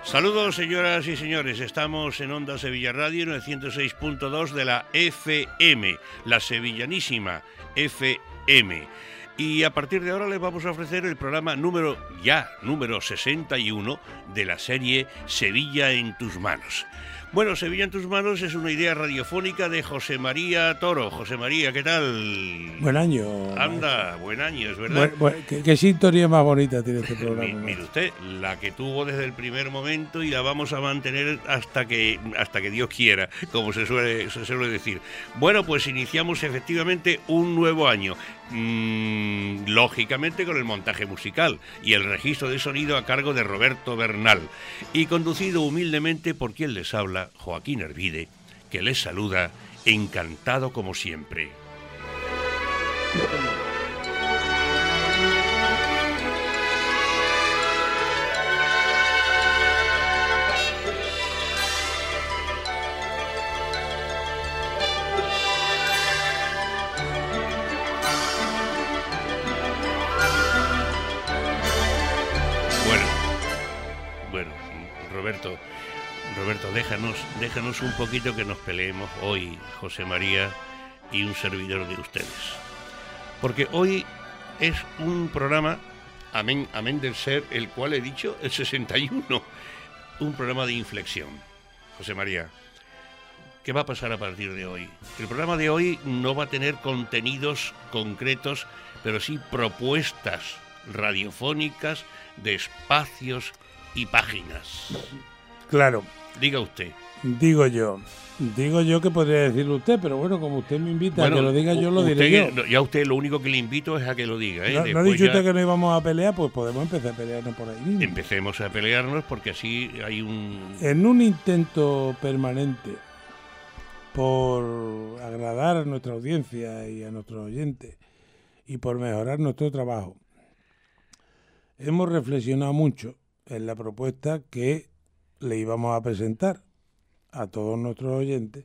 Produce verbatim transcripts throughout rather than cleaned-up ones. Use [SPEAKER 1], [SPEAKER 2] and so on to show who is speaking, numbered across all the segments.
[SPEAKER 1] Saludos, señoras y señores. Estamos en Onda Sevilla Radio en el ciento seis punto dos de la F M, la sevillanísima F M. Y a partir de ahora les vamos a ofrecer el programa número ya, número sesenta y uno de la serie Sevilla en tus manos. Bueno, Sevilla en tus manos es una idea radiofónica de José María Toro. José María, ¿qué tal?
[SPEAKER 2] Buen año.
[SPEAKER 1] Anda, buen año, es verdad.
[SPEAKER 2] Buen, buen, ¿qué, ¿Qué sintonía más bonita tiene este programa?
[SPEAKER 1] Mire usted, la que tuvo desde el primer momento y la vamos a mantener hasta que hasta que Dios quiera, como se suele, se suele decir. Bueno, pues iniciamos efectivamente un nuevo año. Mm, lógicamente con el montaje musical y el registro de sonido a cargo de Roberto Bernal y conducido humildemente por quien les habla, Joaquín Hervide, que les saluda, encantado como siempre. Roberto, Roberto, déjanos, déjanos un poquito que nos peleemos hoy, José María y un servidor de ustedes. Porque hoy es un programa, amén, amén del ser, el cual he dicho, el sesenta y uno, un programa de inflexión. José María, ¿qué va a pasar a partir de hoy? El programa de hoy no va a tener contenidos concretos, pero sí propuestas radiofónicas de espacios y páginas.
[SPEAKER 2] Claro.
[SPEAKER 1] Diga usted.
[SPEAKER 2] Digo yo. Digo yo que podría decirlo usted, pero bueno, como usted me invita
[SPEAKER 1] bueno,
[SPEAKER 2] a que lo diga yo, lo diré
[SPEAKER 1] yo.
[SPEAKER 2] yo.
[SPEAKER 1] Ya usted lo único que le invito es a que lo diga. ¿eh?
[SPEAKER 2] ¿No, ¿no ha dicho
[SPEAKER 1] ya...
[SPEAKER 2] usted que no íbamos a pelear? Pues podemos empezar a pelearnos por ahí mismo.
[SPEAKER 1] Empecemos a pelearnos porque así hay un...
[SPEAKER 2] En un intento permanente por agradar a nuestra audiencia y a nuestros oyentes y por mejorar nuestro trabajo, hemos reflexionado mucho en la propuesta que le íbamos a presentar a todos nuestros oyentes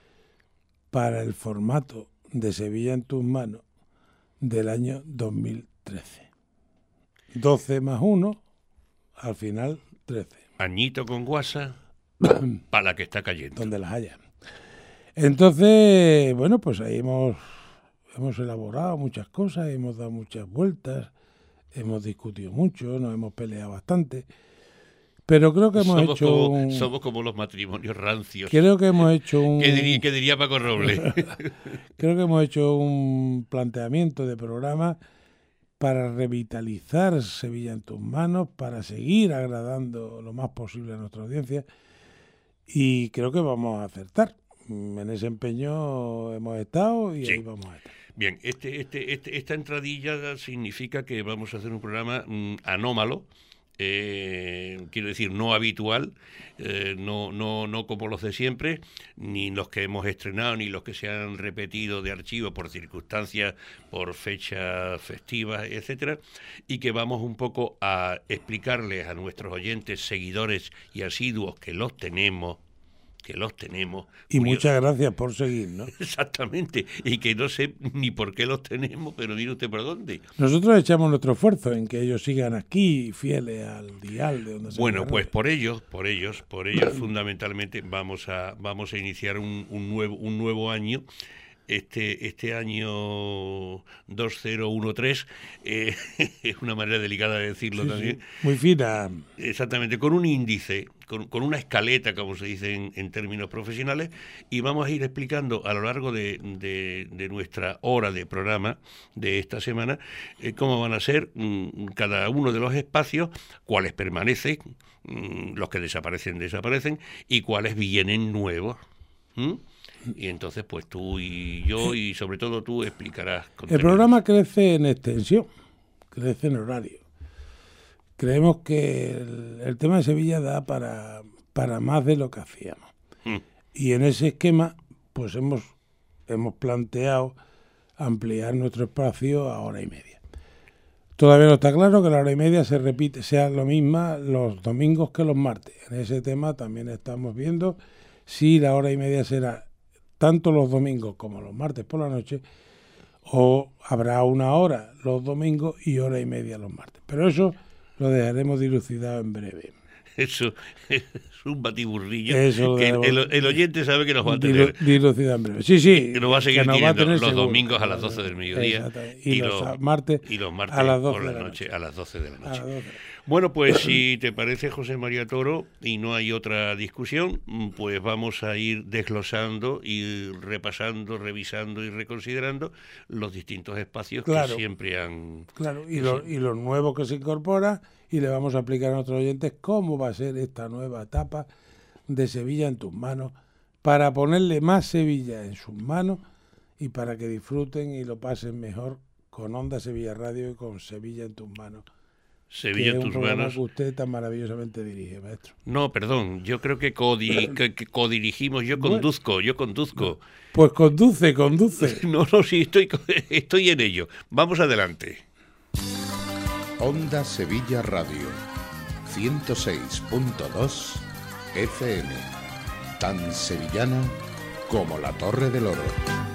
[SPEAKER 2] para el formato de Sevilla en tus manos del año dos mil trece. doce más uno, al final trece.
[SPEAKER 1] Añito con guasa para la que está cayendo.
[SPEAKER 2] Donde las haya. Entonces, bueno, pues ahí hemos, hemos elaborado muchas cosas, hemos dado muchas vueltas, hemos discutido mucho, nos hemos peleado bastante, pero creo que hemos
[SPEAKER 1] somos
[SPEAKER 2] hecho
[SPEAKER 1] como,
[SPEAKER 2] un...
[SPEAKER 1] Somos como los matrimonios rancios.
[SPEAKER 2] Creo que hemos hecho un...
[SPEAKER 1] ¿Qué diría, qué diría Paco Robles?
[SPEAKER 2] Creo que hemos hecho un planteamiento de programa para revitalizar Sevilla en tus manos, para seguir agradando lo más posible a nuestra audiencia, y creo que vamos a acertar. En ese empeño hemos estado y sí. Ahí vamos a estar.
[SPEAKER 1] Bien, este, este, este, esta entradilla significa que vamos a hacer un programa mmm, anómalo, eh, quiero decir, no habitual, eh, no, no, no como los de siempre, ni los que hemos estrenado, ni los que se han repetido de archivo por circunstancias, por fechas festivas, etcétera, y que vamos un poco a explicarles a nuestros oyentes, seguidores y asiduos que los tenemos, que los tenemos.
[SPEAKER 2] Y curioso. Muchas gracias por seguir, ¿no?
[SPEAKER 1] Exactamente, y que no sé ni por qué los tenemos, pero mire usted por dónde.
[SPEAKER 2] Nosotros echamos nuestro esfuerzo en que ellos sigan aquí, fieles al dial de donde se
[SPEAKER 1] Bueno, pues por ellos, por ellos, por ellos fundamentalmente vamos a vamos a iniciar un, un nuevo un nuevo año. Este este año dos mil trece eh, es una manera delicada de decirlo sí, también.
[SPEAKER 2] Sí, muy fina.
[SPEAKER 1] Exactamente, con un índice, con, con una escaleta, como se dice en, en términos profesionales, y vamos a ir explicando a lo largo de, de, de nuestra hora de programa de esta semana eh, cómo van a ser mmm, cada uno de los espacios, cuáles permanecen, mmm, los que desaparecen, desaparecen, y cuáles vienen nuevos. ¿Mm? Y entonces pues tú y yo y sobre todo tú explicarás.
[SPEAKER 2] El programa crece en extensión, crece en horario. Creemos que el, el tema de Sevilla da para, para más de lo que hacíamos. Mm. Y en ese esquema pues hemos, hemos planteado ampliar nuestro espacio a hora y media. Todavía no está claro que la hora y media se repite, sea lo misma los domingos que los martes. En ese tema también estamos viendo si la hora y media será tanto los domingos como los martes por la noche, o habrá una hora los domingos y hora y media los martes. Pero eso lo dejaremos dilucidado en breve.
[SPEAKER 1] eso es un batiburrillo.
[SPEAKER 2] Eso
[SPEAKER 1] que
[SPEAKER 2] de-
[SPEAKER 1] el, el oyente sabe que nos va a
[SPEAKER 2] Dilo,
[SPEAKER 1] tener.
[SPEAKER 2] dilo en breve. Sí, sí.
[SPEAKER 1] Que nos va a seguir
[SPEAKER 2] que nos va a
[SPEAKER 1] teniendo
[SPEAKER 2] tener
[SPEAKER 1] los
[SPEAKER 2] seguro.
[SPEAKER 1] domingos a las doce del mediodía.
[SPEAKER 2] Exactamente. Y,
[SPEAKER 1] y
[SPEAKER 2] los
[SPEAKER 1] los-
[SPEAKER 2] martes,
[SPEAKER 1] Y los martes
[SPEAKER 2] a las
[SPEAKER 1] por
[SPEAKER 2] doce
[SPEAKER 1] la
[SPEAKER 2] de la
[SPEAKER 1] noche,
[SPEAKER 2] noche.
[SPEAKER 1] a las doce de la
[SPEAKER 2] A
[SPEAKER 1] noche.
[SPEAKER 2] las doce.
[SPEAKER 1] Bueno, pues si te parece, José María Toro, y no hay otra discusión, pues vamos a ir desglosando y repasando, revisando y reconsiderando los distintos espacios
[SPEAKER 2] Claro.
[SPEAKER 1] que siempre han...
[SPEAKER 2] Claro, y, lo- y los nuevos que se incorporan, y le vamos a explicar a nuestros oyentes cómo va a ser esta nueva etapa de Sevilla en tus manos, para ponerle más Sevilla en sus manos y para que disfruten y lo pasen mejor con Onda Sevilla Radio y con Sevilla en tus manos.
[SPEAKER 1] Sevilla
[SPEAKER 2] que
[SPEAKER 1] en
[SPEAKER 2] es un
[SPEAKER 1] tus
[SPEAKER 2] programa
[SPEAKER 1] manos.
[SPEAKER 2] que usted tan maravillosamente dirige, maestro.
[SPEAKER 1] No, perdón, yo creo que, codi- que, que codirigimos, yo
[SPEAKER 2] Bueno.
[SPEAKER 1] conduzco, yo conduzco.
[SPEAKER 2] Pues conduce, conduce.
[SPEAKER 1] No, no, sí, estoy, estoy en ello. Vamos adelante.
[SPEAKER 3] Onda Sevilla Radio, ciento seis punto dos F M, tan sevillana como la Torre del Oro.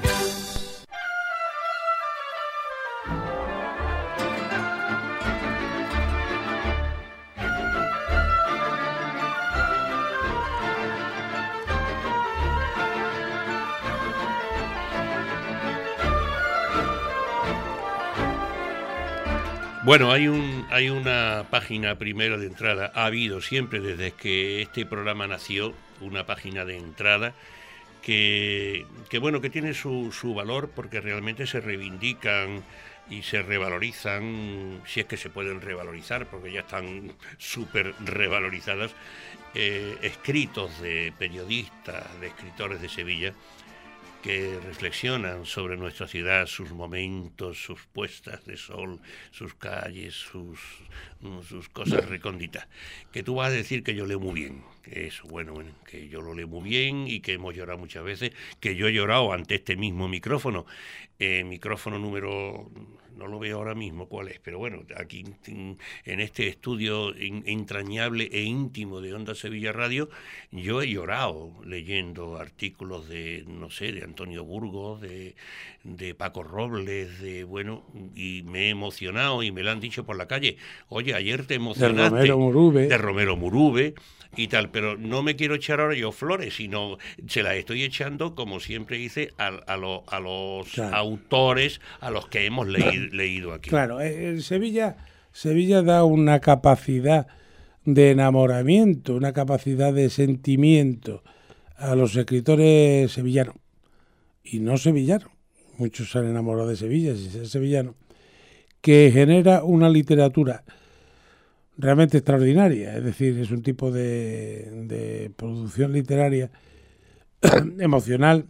[SPEAKER 1] Bueno, hay un hay una página primera de entrada, ha habido siempre desde que este programa nació, una página de entrada que, que bueno, que tiene su, su valor porque realmente se reivindican y se revalorizan, si es que se pueden revalorizar, porque ya están súper revalorizadas, eh, escritos de periodistas, de escritores de Sevilla, que reflexionan sobre nuestra ciudad, sus momentos, sus puestas de sol, sus calles, sus, sus cosas recónditas. Que tú vas a decir que yo leo muy bien, que eso, bueno, bueno, que yo lo leo muy bien y que hemos llorado muchas veces, que yo he llorado ante este mismo micrófono, eh, micrófono número, no lo veo ahora mismo cuál es, pero bueno, aquí en este estudio entrañable e íntimo de Onda Sevilla Radio, yo he llorado leyendo artículos de, no sé, de Antonio Burgos, de, de Paco Robles, de, bueno, y me he emocionado y me lo han dicho por la calle. Oye, ayer te emocionaste.
[SPEAKER 2] De Romero Murube.
[SPEAKER 1] De Romero Murube y tal, pero no me quiero echar ahora yo flores, sino se las estoy echando, como siempre hice, a, a, lo, a los
[SPEAKER 2] claro.
[SPEAKER 1] autores a los que hemos leído, leído aquí.
[SPEAKER 2] Claro, en Sevilla, Sevilla da una capacidad de enamoramiento, una capacidad de sentimiento a los escritores sevillanos y no sevillanos. Muchos se han enamorado de Sevilla sin ser sevillanos, que genera una literatura realmente extraordinaria, es decir, es un tipo de, de producción literaria emocional,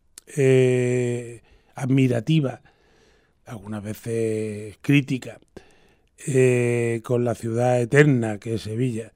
[SPEAKER 2] eh, admirativa, algunas veces crítica, eh, con la ciudad eterna que es Sevilla,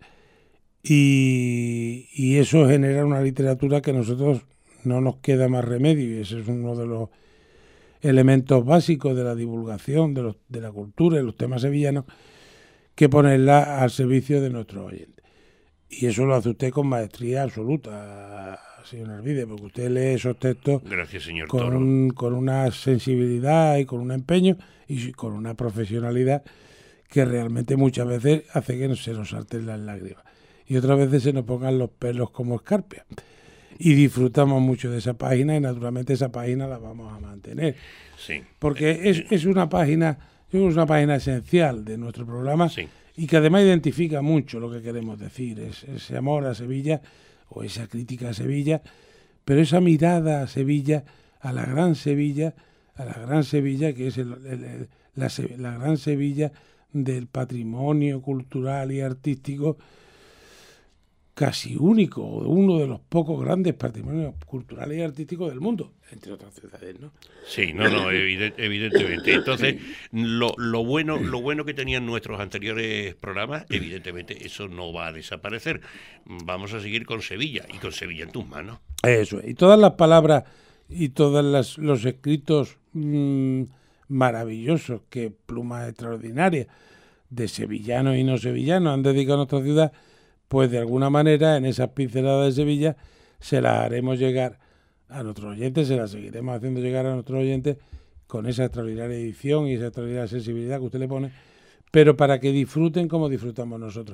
[SPEAKER 2] y, y eso genera una literatura que a nosotros no nos queda más remedio, y ese es uno de los elementos básicos de la divulgación de, los, de la cultura y los temas sevillanos, que ponerla al servicio de nuestros oyentes. Y eso lo hace usted con maestría absoluta, señor Narvide, porque usted lee esos textos.
[SPEAKER 1] Gracias, señor
[SPEAKER 2] con,
[SPEAKER 1] Toro.
[SPEAKER 2] un, con una sensibilidad y con un empeño y con una profesionalidad que realmente muchas veces hace que se nos salten las lágrimas y otras veces se nos pongan los pelos como escarpias. Y disfrutamos mucho de esa página y naturalmente esa página la vamos a mantener.
[SPEAKER 1] Sí.
[SPEAKER 2] Porque es, es una página, yo creo que es una página esencial de nuestro programa,
[SPEAKER 1] Sí.
[SPEAKER 2] y que además identifica mucho lo que queremos decir, es, ese amor a Sevilla o esa crítica a Sevilla, pero esa mirada a Sevilla, a la gran Sevilla, a la gran Sevilla que es el, el, el, la, la gran Sevilla del patrimonio cultural y artístico casi único, uno de los pocos grandes patrimonios culturales y artísticos del mundo, entre otras ciudades, ¿no?
[SPEAKER 1] Sí, no, no, evident, evidentemente. Entonces, lo, lo bueno, lo bueno que tenían nuestros anteriores programas, evidentemente, eso no va a desaparecer. Vamos a seguir con Sevilla y con Sevilla en tus manos.
[SPEAKER 2] Eso, y todas las palabras y todos las, los escritos mmm, maravillosos que plumas extraordinarias de sevillanos y no sevillanos han dedicado a nuestra ciudad, pues de alguna manera en esas pinceladas de Sevilla se las haremos llegar a nuestros oyentes, se las seguiremos haciendo llegar a nuestros oyentes con esa extraordinaria edición y esa extraordinaria sensibilidad que usted le pone, pero para que disfruten como disfrutamos nosotros.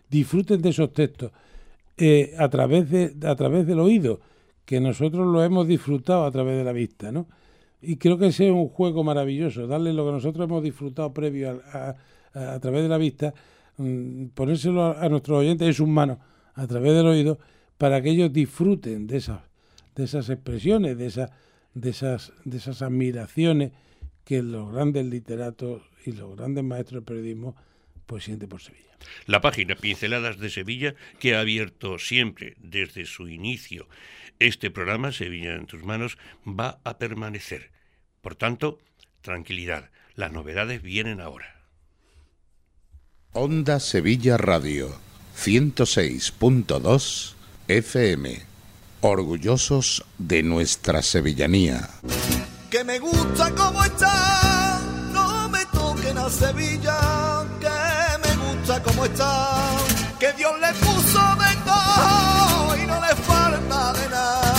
[SPEAKER 2] disfruten de esos textos eh, a través de a través del oído, que nosotros lo hemos disfrutado a través de la vista, ¿no? Y creo que ese es un juego maravilloso, darle lo que nosotros hemos disfrutado previo a, a, a través de la vista, mmm, ponérselo a, a nuestros oyentes en sus manos a través del oído, para que ellos disfruten de esas de esas expresiones, de esas de esas de esas admiraciones que los grandes literatos y los grandes maestros del periodismo pues sienten por Sevilla.
[SPEAKER 1] La página Pinceladas de Sevilla, que ha abierto siempre desde su inicio este programa, Sevilla en tus manos, va a permanecer. Por tanto, tranquilidad, las novedades vienen ahora.
[SPEAKER 3] Onda Sevilla Radio, ciento seis punto dos F M. Orgullosos de nuestra sevillanía.
[SPEAKER 4] Que me gusta cómo está, no me toquen a Sevilla. Que me gusta cómo está, que Dios le puso de todo y no le falta de nada.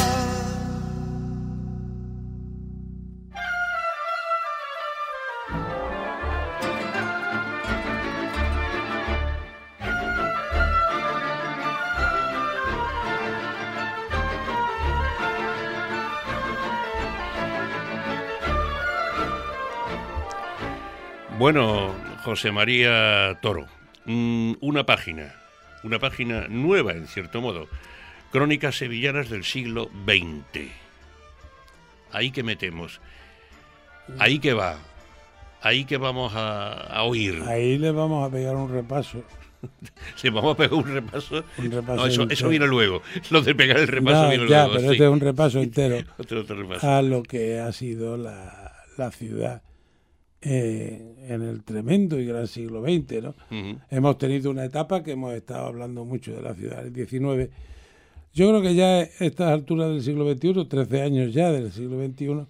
[SPEAKER 1] Bueno, José María Toro, una página, una página nueva en cierto modo, Crónicas Sevillanas del siglo veinte. Ahí que metemos, ahí que va, ahí que vamos a, a oír.
[SPEAKER 2] Ahí le vamos a pegar un repaso.
[SPEAKER 1] Sí, vamos a pegar un repaso.
[SPEAKER 2] Un repaso
[SPEAKER 1] no, eso, eso viene luego. Lo de pegar el repaso
[SPEAKER 2] no,
[SPEAKER 1] viene
[SPEAKER 2] ya,
[SPEAKER 1] luego.
[SPEAKER 2] pero
[SPEAKER 1] sí.
[SPEAKER 2] este es un repaso entero
[SPEAKER 1] otro, otro repaso.
[SPEAKER 2] a lo que ha sido la, la ciudad eh, en el tremendo y gran siglo veinte, ¿no? Uh-huh. Hemos tenido una etapa que hemos estado hablando mucho de la ciudad del diecinueve. Yo creo que ya a estas alturas del siglo veintiuno, trece años ya del siglo veintiuno,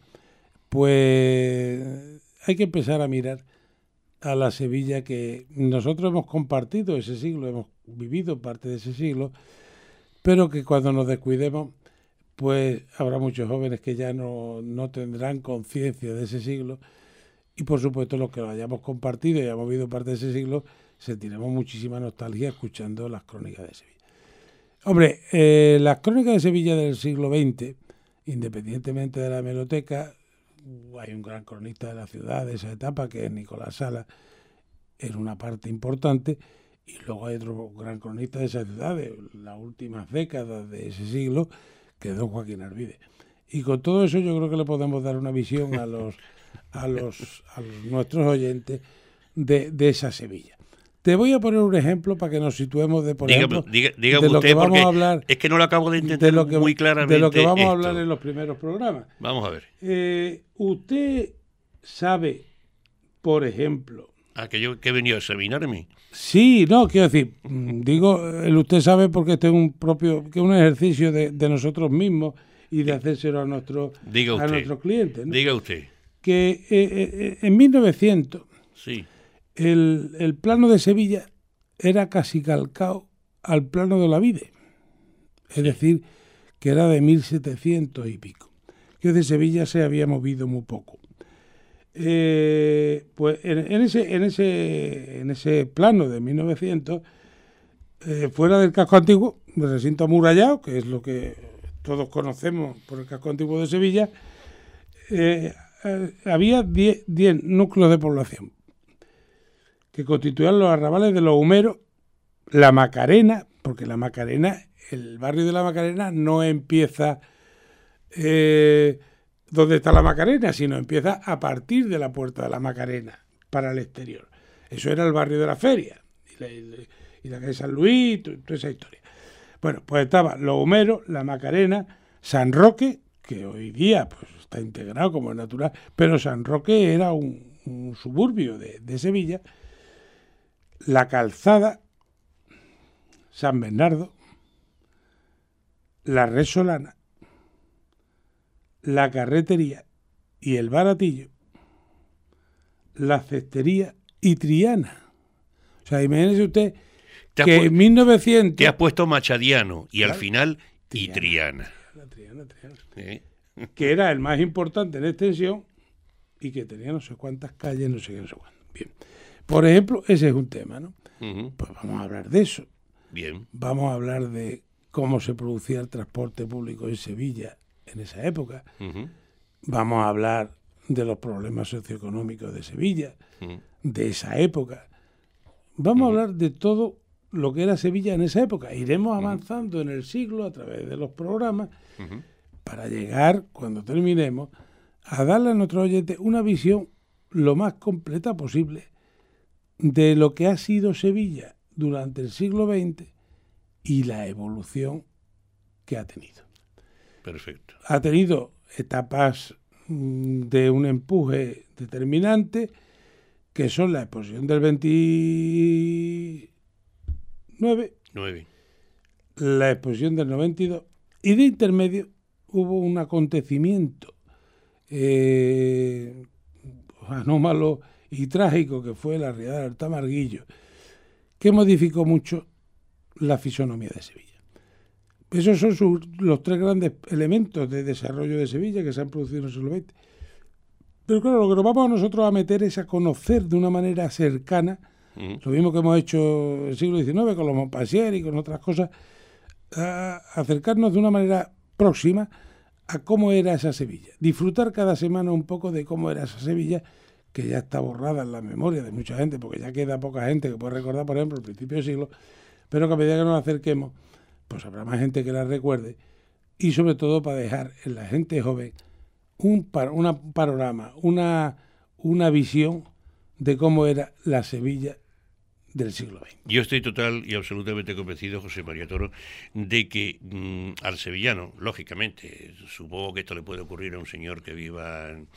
[SPEAKER 2] pues hay que empezar a mirar a la Sevilla que nosotros hemos compartido ese siglo, hemos vivido parte de ese siglo, pero que cuando nos descuidemos, pues habrá muchos jóvenes que ya no, no tendrán conciencia de ese siglo, y por supuesto los que lo hayamos compartido y hayamos vivido parte de ese siglo, sentiremos muchísima nostalgia escuchando las crónicas de Sevilla. Hombre, eh, las crónicas de Sevilla del siglo veinte, independientemente de la hemeroteca, hay un gran cronista de la ciudad de esa etapa que es Nicolás Sala, era una parte importante, y luego hay otro gran cronista de esa ciudad de las últimas décadas de ese siglo, que es don Joaquín Arvide. Y con todo eso yo creo que le podemos dar una visión a los a los a los, nuestros oyentes de, de esa Sevilla. Te voy a poner un ejemplo para que nos situemos de, por
[SPEAKER 1] diga,
[SPEAKER 2] ejemplo,
[SPEAKER 1] diga, diga
[SPEAKER 2] de lo
[SPEAKER 1] usted,
[SPEAKER 2] que vamos a hablar.
[SPEAKER 1] Es que no lo acabo de entender de lo que, muy claramente.
[SPEAKER 2] De lo que vamos
[SPEAKER 1] esto.
[SPEAKER 2] a hablar en los primeros programas.
[SPEAKER 1] Vamos a ver.
[SPEAKER 2] Eh, usted sabe, por ejemplo...
[SPEAKER 1] ¿A que yo que he venido a examinarme? Sí,
[SPEAKER 2] no, quiero decir, digo, el usted sabe porque este es un propio, que es un ejercicio de, de nosotros mismos y de hacérselo a, nuestro, a nuestros clientes, ¿no?
[SPEAKER 1] Diga usted.
[SPEAKER 2] Que eh, eh, en mil novecientos...
[SPEAKER 1] Sí.
[SPEAKER 2] El, el plano de Sevilla era casi calcado al plano de Olavide, es sí. decir, que era de mil setecientos y pico, que de Sevilla se había movido muy poco. Eh, pues en, en, ese, en, ese, en ese plano de mil novecientos, eh, fuera del casco antiguo, del recinto amurallado, que es lo que todos conocemos por el casco antiguo de Sevilla, eh, eh, había diez núcleos de población que constituían los arrabales de los Humeros, la Macarena, porque la Macarena, el barrio de la Macarena no empieza eh, donde está la Macarena, sino empieza a partir de la puerta de la Macarena para el exterior. Eso era el barrio de la Feria y la, y la calle San Luis, toda esa historia. Bueno, pues estaba los Humeros, la Macarena, San Roque, que hoy día pues está integrado como es natural, pero San Roque era un, un suburbio de, de Sevilla. La Calzada, San Bernardo, la Resolana, la Carretería y el Baratillo, la Cestería y Triana. O sea, imagínese usted que en mil novecientos...
[SPEAKER 1] Te has puesto Machadiano y claro, al final y
[SPEAKER 2] Triana. Triana, Triana, Triana. ¿Eh? Que era el más importante en extensión y que tenía no sé cuántas calles, no sé qué, no sé cuántas. Bien. Por ejemplo, ese es un tema, ¿no? Uh-huh. Pues vamos a hablar de eso.
[SPEAKER 1] Bien.
[SPEAKER 2] Vamos a hablar de cómo se producía el transporte público en Sevilla en esa época.
[SPEAKER 1] Uh-huh.
[SPEAKER 2] Vamos a hablar de los problemas socioeconómicos de Sevilla, uh-huh. de esa época. Vamos uh-huh. a hablar de todo lo que era Sevilla en esa época. Iremos avanzando uh-huh. en el siglo a través de los programas uh-huh. para llegar, cuando terminemos, a darle a nuestros oyentes una visión lo más completa posible de lo que ha sido Sevilla durante el siglo veinte y la evolución que ha tenido.
[SPEAKER 1] Perfecto.
[SPEAKER 2] Ha tenido etapas de un empuje determinante, que son la exposición del veintinueve,
[SPEAKER 1] Nueve.
[SPEAKER 2] la exposición del noventa y dos, y de intermedio hubo un acontecimiento eh, anómalo y trágico, que fue la riada del Tamarguillo, que modificó mucho la fisonomía de Sevilla. Esos son sus, los tres grandes elementos de desarrollo de Sevilla que se han producido en el siglo veinte. Pero claro, lo que nos vamos a nosotros a meter es a conocer de una manera cercana, mm. lo mismo que hemos hecho en el siglo diecinueve con los Montpensier y con otras cosas, a acercarnos de una manera próxima a cómo era esa Sevilla. Disfrutar cada semana un poco de cómo era esa Sevilla, que ya está borrada en la memoria de mucha gente, porque ya queda poca gente que puede recordar, por ejemplo, el principio del siglo, pero que a medida que nos acerquemos, pues habrá más gente que la recuerde, y sobre todo para dejar en la gente joven un par, una panorama, una, una visión de cómo era la Sevilla del siglo veinte.
[SPEAKER 1] Yo estoy total y absolutamente convencido, José María Toro, de que mmm, al sevillano, lógicamente, supongo que esto le puede ocurrir a un señor que viva en,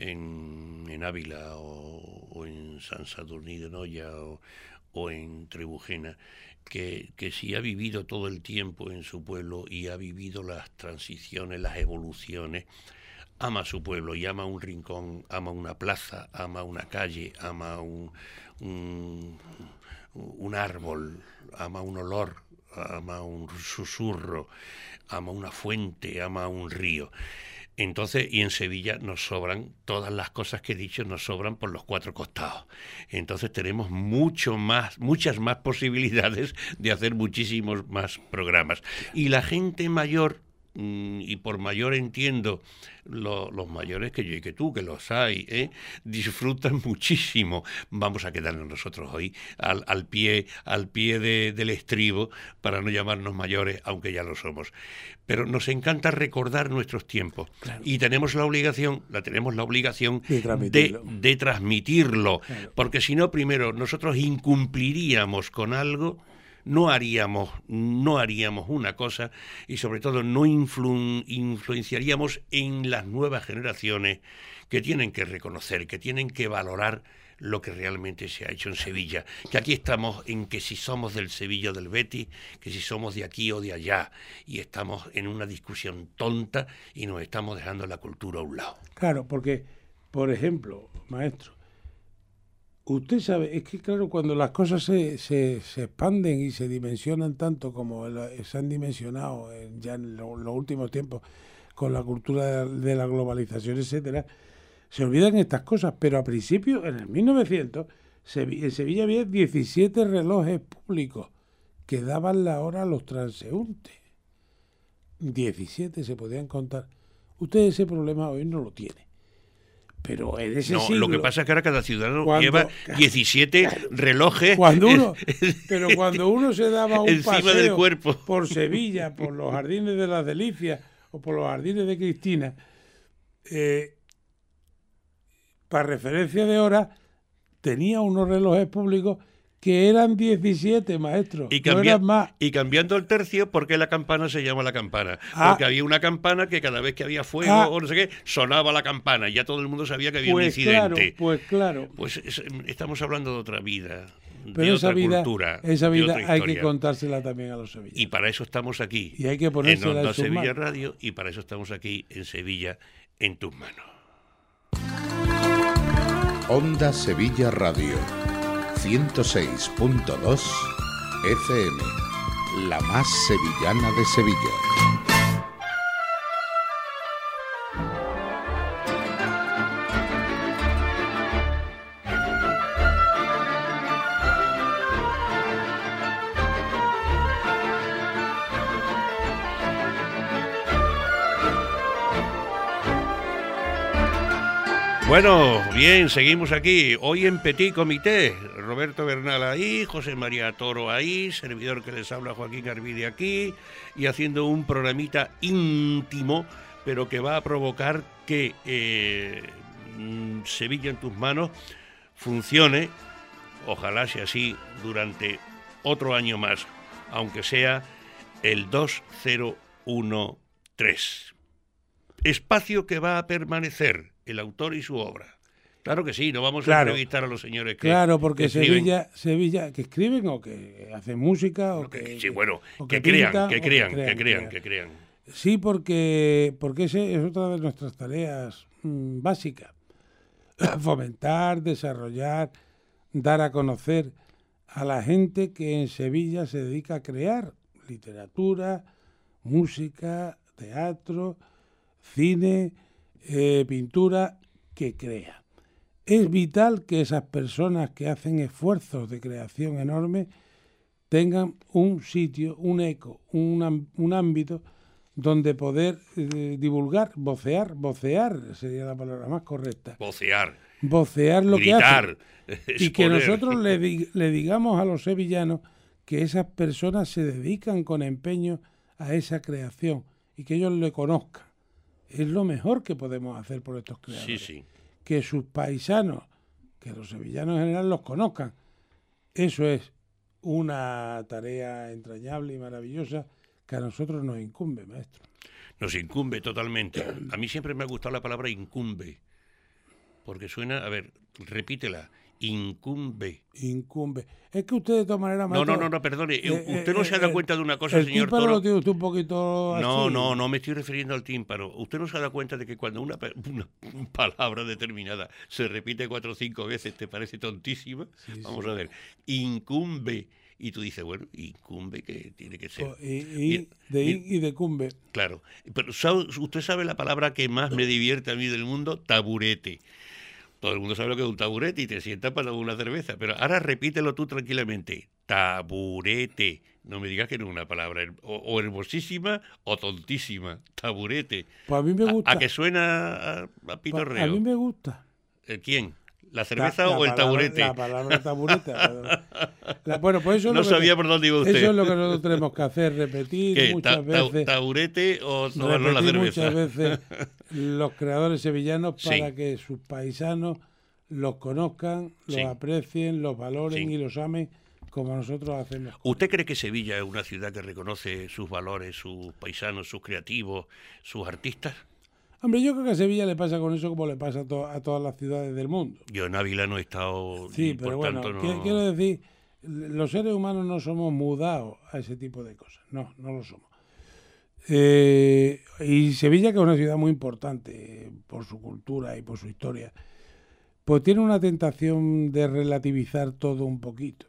[SPEAKER 1] en, en Ávila o, o en San Sadurní de Noya o, o en Trebujena, que, que si ha vivido todo el tiempo en su pueblo y ha vivido las transiciones, las evoluciones, ama su pueblo y ama un rincón, ama una plaza, ama una calle, ama un, un, un árbol, ama un olor, ama un susurro, ama una fuente, ama un río. Entonces, y en Sevilla nos sobran todas las cosas que he dicho, nos sobran por los cuatro costados. Entonces tenemos mucho más, muchas más posibilidades de hacer muchísimos más programas. Y la gente mayor, y por mayor entiendo lo, los mayores que yo y que tú, que los hay, ¿eh? disfrutan muchísimo. Vamos a quedarnos nosotros hoy al, al pie, al pie de, del estribo, para no llamarnos mayores, aunque ya lo somos. Pero nos encanta recordar nuestros tiempos, claro. y tenemos la obligación, la tenemos la obligación
[SPEAKER 2] de transmitirlo,
[SPEAKER 1] de, de transmitirlo
[SPEAKER 2] claro.
[SPEAKER 1] porque si no, primero nosotros incumpliríamos con algo. No haríamos, no haríamos una cosa, y sobre todo no influ, influenciaríamos en las nuevas generaciones que tienen que reconocer, que tienen que valorar lo que realmente se ha hecho en Sevilla. Que aquí estamos en que si somos del Sevilla o del Betis, que si somos de aquí o de allá, y estamos en una discusión tonta y nos estamos dejando la cultura a un lado.
[SPEAKER 2] Claro, porque, por ejemplo, maestro, usted sabe, es que claro, cuando las cosas se, se, se expanden y se dimensionan tanto como la, se han dimensionado en, ya en lo, los últimos tiempos con la cultura de, de la globalización, etcétera, se olvidan estas cosas. Pero a principios, en el mil novecientos, en Sevilla había diecisiete relojes públicos que daban la hora a los transeúntes. diecisiete se podían contar. Usted ese problema hoy no lo tiene. Pero en ese
[SPEAKER 1] no,
[SPEAKER 2] siglo,
[SPEAKER 1] lo que pasa es que ahora cada ciudadano
[SPEAKER 2] cuando,
[SPEAKER 1] lleva diecisiete claro, relojes
[SPEAKER 2] cuando uno, pero cuando uno se daba un
[SPEAKER 1] encima
[SPEAKER 2] paseo
[SPEAKER 1] del cuerpo
[SPEAKER 2] por Sevilla, por los jardines de las Delicias o por los jardines de Cristina, eh, para referencia de hora, tenía unos relojes públicos que eran diecisiete, maestro,
[SPEAKER 1] y, cambia-
[SPEAKER 2] no eran más.
[SPEAKER 1] Y cambiando el tercio, ¿por qué la campana se llama la campana?
[SPEAKER 2] Ah.
[SPEAKER 1] Porque había una campana que cada vez que había fuego
[SPEAKER 2] Ah.
[SPEAKER 1] o no sé qué, sonaba la campana, y ya todo el mundo sabía que había
[SPEAKER 2] Pues
[SPEAKER 1] un incidente.
[SPEAKER 2] claro, pues claro.
[SPEAKER 1] Pues es, estamos hablando de otra vida,
[SPEAKER 2] Pero
[SPEAKER 1] de
[SPEAKER 2] esa
[SPEAKER 1] otra
[SPEAKER 2] vida,
[SPEAKER 1] cultura,
[SPEAKER 2] esa
[SPEAKER 1] de
[SPEAKER 2] vida
[SPEAKER 1] otra
[SPEAKER 2] hay que
[SPEAKER 1] historia.
[SPEAKER 2] contársela también a los sevillanos.
[SPEAKER 1] Y para eso estamos aquí,
[SPEAKER 2] Y hay que
[SPEAKER 1] en
[SPEAKER 2] ponérsela
[SPEAKER 1] Onda
[SPEAKER 2] en sus
[SPEAKER 1] Sevilla
[SPEAKER 2] manos.
[SPEAKER 1] Radio, y para eso estamos aquí en Sevilla, en tus manos.
[SPEAKER 3] Onda Sevilla Radio, ciento seis punto dos F M, la más sevillana de Sevilla.
[SPEAKER 1] Bueno, bien, seguimos aquí. Hoy en Petit Comité, Roberto Bernal ahí, José María Toro ahí, servidor que les habla Joaquín Arvide aquí, y haciendo un programita íntimo, pero que va a provocar que eh, Sevilla en tus manos funcione, ojalá sea así, durante otro año más, aunque sea el dos mil trece. Espacio que va a permanecer el autor y su obra. Claro que sí, no vamos
[SPEAKER 2] Claro.
[SPEAKER 1] a entrevistar a los señores que
[SPEAKER 2] Claro, porque
[SPEAKER 1] que escriben.
[SPEAKER 2] Sevilla, Sevilla, que escriben o que hacen música o
[SPEAKER 1] No, que-
[SPEAKER 2] que,
[SPEAKER 1] sí, bueno,
[SPEAKER 2] o
[SPEAKER 1] que,
[SPEAKER 2] que
[SPEAKER 1] crean,
[SPEAKER 2] pintan,
[SPEAKER 1] que
[SPEAKER 2] o
[SPEAKER 1] crean, que crean, que crean.
[SPEAKER 2] Sí, porque porque ese es otra de nuestras tareas mm, básicas. Fomentar, desarrollar, dar a conocer a la gente que en Sevilla se dedica a crear literatura, música, teatro, cine, eh, pintura, que crea. Es vital que esas personas que hacen esfuerzos de creación enormes tengan un sitio, un eco, un, am- un ámbito donde poder eh, divulgar, vocear, vocear sería la palabra más correcta,
[SPEAKER 1] Vocear,
[SPEAKER 2] vocear lo que hacen.
[SPEAKER 1] gritar,
[SPEAKER 2] Y que
[SPEAKER 1] exponer.
[SPEAKER 2] nosotros le, di- le digamos a los sevillanos que esas personas se dedican con empeño a esa creación y que ellos le conozcan. Es lo mejor que podemos hacer por estos
[SPEAKER 1] Sí,
[SPEAKER 2] creadores.
[SPEAKER 1] sí.
[SPEAKER 2] Que sus paisanos, que los sevillanos en general los conozcan. Eso es una tarea entrañable y maravillosa que a nosotros nos incumbe, maestro.
[SPEAKER 1] Nos incumbe totalmente. A mí siempre me ha gustado la palabra incumbe, porque suena, a ver, repítela, incumbe.
[SPEAKER 2] Incumbe. Es que usted de todas maneras,
[SPEAKER 1] No,
[SPEAKER 2] maestro,
[SPEAKER 1] no, no, no, perdone,
[SPEAKER 2] eh,
[SPEAKER 1] usted no
[SPEAKER 2] eh,
[SPEAKER 1] se ha dado
[SPEAKER 2] eh,
[SPEAKER 1] cuenta de una cosa,
[SPEAKER 2] el
[SPEAKER 1] señor
[SPEAKER 2] tímpano
[SPEAKER 1] Toro.
[SPEAKER 2] lo tiene usted un poquito
[SPEAKER 1] No,
[SPEAKER 2] así.
[SPEAKER 1] no, no me estoy refiriendo al tímpano. Usted no se ha dado cuenta de que cuando una, pe- una palabra determinada se repite cuatro o cinco veces, ¿te parece tontísima?
[SPEAKER 2] Sí,
[SPEAKER 1] Vamos
[SPEAKER 2] sí.
[SPEAKER 1] a ver, incumbe. Y tú dices, bueno, incumbe que tiene que ser.
[SPEAKER 2] O- Y, y-
[SPEAKER 1] Mira,
[SPEAKER 2] de
[SPEAKER 1] mira,
[SPEAKER 2] in y de cumbe.
[SPEAKER 1] Claro. Pero ¿sabe- usted sabe la palabra que más me divierte a mí del mundo, taburete. Todo el mundo sabe lo que es un taburete y te sientas para tomar una cerveza. Pero ahora repítelo tú tranquilamente. Taburete. No me digas que no es una palabra her- o, o hermosísima o tontísima. Taburete.
[SPEAKER 2] Pues a mí me
[SPEAKER 1] A-
[SPEAKER 2] gusta.
[SPEAKER 1] ¿A, que suena a, a
[SPEAKER 2] Pa-
[SPEAKER 1] pitorreo?
[SPEAKER 2] a mí me gusta.
[SPEAKER 1] ¿Eh, ¿Quién? ¿La cerveza
[SPEAKER 2] La- la
[SPEAKER 1] o el
[SPEAKER 2] palabra-
[SPEAKER 1] taburete?
[SPEAKER 2] La palabra taburete. La- bueno, pues eso es
[SPEAKER 1] No
[SPEAKER 2] lo que-
[SPEAKER 1] sabía por dónde iba usted.
[SPEAKER 2] Eso es lo que nosotros tenemos que hacer, repetir
[SPEAKER 1] ¿Qué?
[SPEAKER 2] muchas
[SPEAKER 1] Ta- ta-
[SPEAKER 2] veces.
[SPEAKER 1] ¿Taburete o tomarnos la
[SPEAKER 2] repetir
[SPEAKER 1] cerveza?
[SPEAKER 2] muchas veces los creadores sevillanos
[SPEAKER 1] Sí.
[SPEAKER 2] para que sus paisanos los conozcan, los
[SPEAKER 1] Sí.
[SPEAKER 2] aprecien, los valoren
[SPEAKER 1] Sí.
[SPEAKER 2] y los amen como nosotros hacemos.
[SPEAKER 1] ¿Usted cree que Sevilla es una ciudad que reconoce sus valores, sus paisanos, sus creativos, sus artistas?
[SPEAKER 2] Hombre, yo creo que a Sevilla le pasa con eso como le pasa a, to- a todas las ciudades del mundo.
[SPEAKER 1] Yo en Ávila no he estado,
[SPEAKER 2] Sí,
[SPEAKER 1] y
[SPEAKER 2] pero
[SPEAKER 1] por
[SPEAKER 2] bueno,
[SPEAKER 1] tanto
[SPEAKER 2] qui-
[SPEAKER 1] no...
[SPEAKER 2] quiero decir, los seres humanos no somos mudados a ese tipo de cosas. No, no lo somos. Eh, y Sevilla, que es una ciudad muy importante eh, por su cultura y por su historia, pues tiene una tentación de relativizar todo un poquito.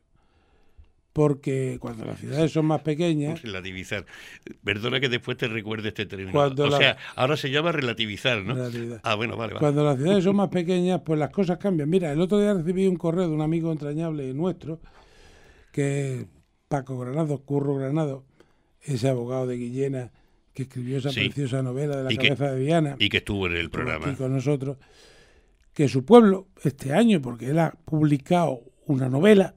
[SPEAKER 2] Porque cuando las ciudades son más pequeñas,
[SPEAKER 1] Relativizar. Perdona que después te recuerde este término.
[SPEAKER 2] Cuando
[SPEAKER 1] o
[SPEAKER 2] la-
[SPEAKER 1] sea, ahora se llama relativizar, ¿no?
[SPEAKER 2] Relatividad.
[SPEAKER 1] Ah, bueno, vale, vale.
[SPEAKER 2] cuando las ciudades son más pequeñas, pues las cosas cambian. Mira, el otro día recibí un correo de un amigo entrañable nuestro, que es Paco Granado, Curro Granado, ese abogado de Guillena que escribió esa
[SPEAKER 1] Sí.
[SPEAKER 2] preciosa novela de la
[SPEAKER 1] Y que-
[SPEAKER 2] cabeza de Diana,
[SPEAKER 1] Y que estuvo en el
[SPEAKER 2] estuvo
[SPEAKER 1] programa.
[SPEAKER 2] aquí con nosotros, que su pueblo, este año, porque él ha publicado una novela,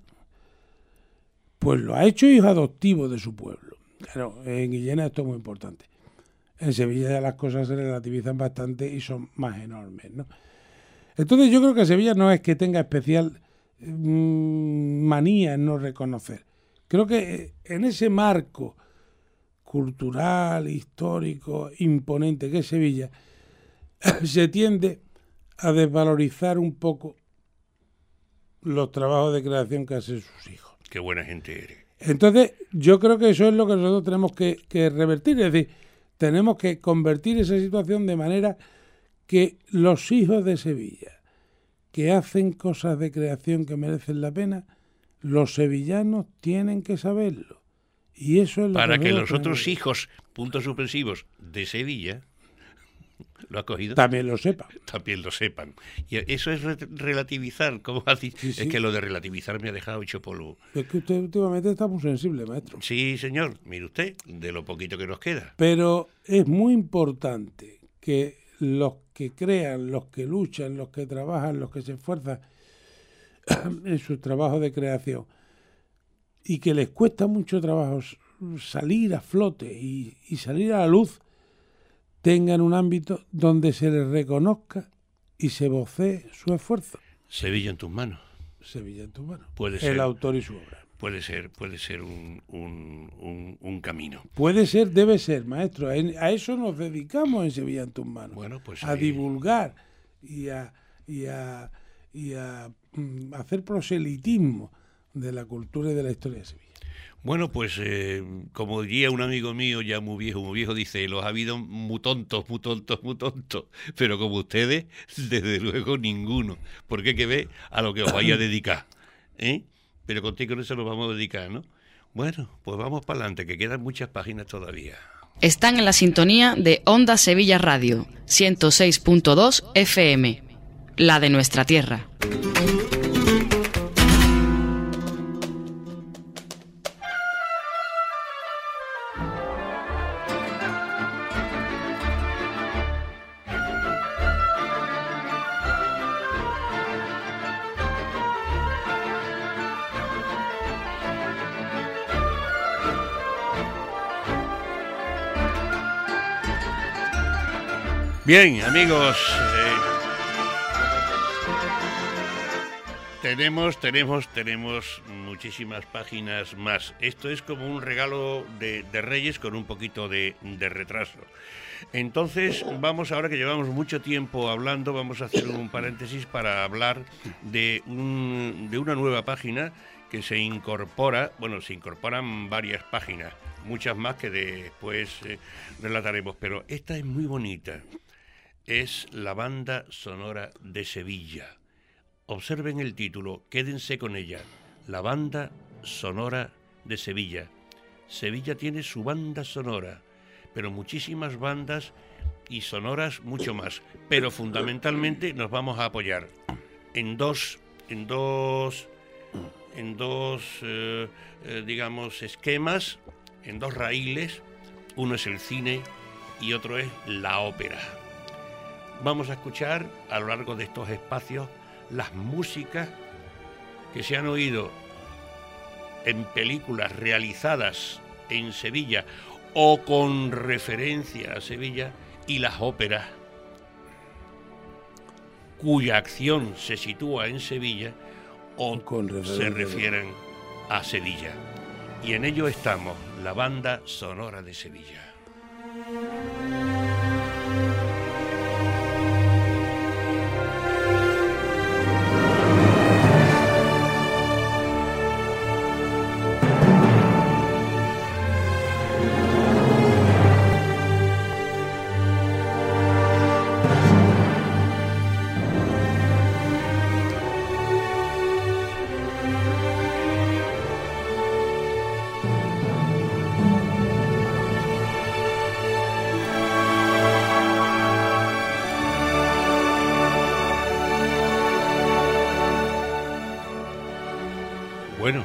[SPEAKER 2] pues lo ha hecho hijo adoptivo de su pueblo. Claro, en Guillena esto es muy importante. En Sevilla ya las cosas se relativizan bastante y son más enormes, ¿no? Entonces yo creo que Sevilla no es que tenga especial mm, manía en no reconocer. Creo que en ese marco cultural, histórico, imponente que es Sevilla, se tiende a desvalorizar un poco los trabajos de creación que hacen sus hijos.
[SPEAKER 1] Qué buena gente eres.
[SPEAKER 2] Entonces, yo creo que eso es lo que nosotros tenemos que, que revertir, es decir, tenemos que convertir esa situación de manera que los hijos de Sevilla, que hacen cosas de creación que merecen la pena, los sevillanos tienen que saberlo. Y eso es lo
[SPEAKER 1] Para que
[SPEAKER 2] nosotros
[SPEAKER 1] los otros
[SPEAKER 2] tenemos
[SPEAKER 1] hijos, puntos suspensivos, de Sevilla, ¿lo has cogido?
[SPEAKER 2] también lo sepan.
[SPEAKER 1] También lo sepan. Y eso es re- relativizar, como has dicho.
[SPEAKER 2] Sí, sí.
[SPEAKER 1] Es que lo de relativizar me ha dejado hecho polvo.
[SPEAKER 2] Es que usted últimamente está muy sensible, maestro.
[SPEAKER 1] Sí, señor, mire usted, de lo poquito que nos queda.
[SPEAKER 2] Pero es muy importante que los que crean, los que luchan, los que trabajan, los que se esfuerzan en sus trabajos de creación y que les cuesta mucho trabajo salir a flote y, y salir a la luz, tengan un ámbito donde se les reconozca y se vocee su esfuerzo.
[SPEAKER 1] Sevilla en tus manos.
[SPEAKER 2] Sevilla en tus manos.
[SPEAKER 1] Puede
[SPEAKER 2] El
[SPEAKER 1] ser.
[SPEAKER 2] autor y su obra.
[SPEAKER 1] Puede ser, puede ser un, un, un, un camino.
[SPEAKER 2] Puede ser, debe ser, maestro. A, a eso nos dedicamos en Sevilla en tus manos.
[SPEAKER 1] Bueno, pues
[SPEAKER 2] a
[SPEAKER 1] ahí...
[SPEAKER 2] divulgar y a, y a, y a mm, hacer proselitismo de la cultura y de la historia de Sevilla.
[SPEAKER 1] Bueno, pues eh, como diría un amigo mío ya muy viejo, muy viejo, dice, los ha habido muy tontos, muy tontos, muy tontos, pero como ustedes, desde luego ninguno, porque hay que ver a lo que os vaya a dedicar, ¿eh? Pero contigo no se lo vamos a dedicar, ¿no? Bueno, pues vamos para adelante, que quedan muchas páginas todavía.
[SPEAKER 5] Están en la sintonía de Onda Sevilla Radio, ciento seis punto dos F M, la de nuestra tierra.
[SPEAKER 1] Bien, amigos, eh, tenemos, tenemos, tenemos muchísimas páginas más. Esto es como un regalo de, de Reyes con un poquito de, de retraso. Entonces, vamos, ahora que llevamos mucho tiempo hablando, vamos a hacer un paréntesis para hablar de, un, de una nueva página que se incorpora, bueno, se incorporan varias páginas, muchas más que después eh, relataremos, pero esta es muy bonita. Es la banda sonora de Sevilla. Observen el título, quédense con ella. La banda sonora de Sevilla. Sevilla tiene su banda sonora, pero muchísimas bandas y sonoras mucho más. Pero fundamentalmente nos vamos a apoyar en dos, en dos, en dos, eh, eh, digamos, esquemas, en dos raíles. Uno es el cine y otro es la ópera. Vamos a escuchar a lo largo de estos espacios las músicas que se han oído en películas realizadas en Sevilla o con referencia a Sevilla y las óperas cuya acción se sitúa en Sevilla o se refieren a Sevilla. Y en ello estamos, la banda sonora de Sevilla. Bueno.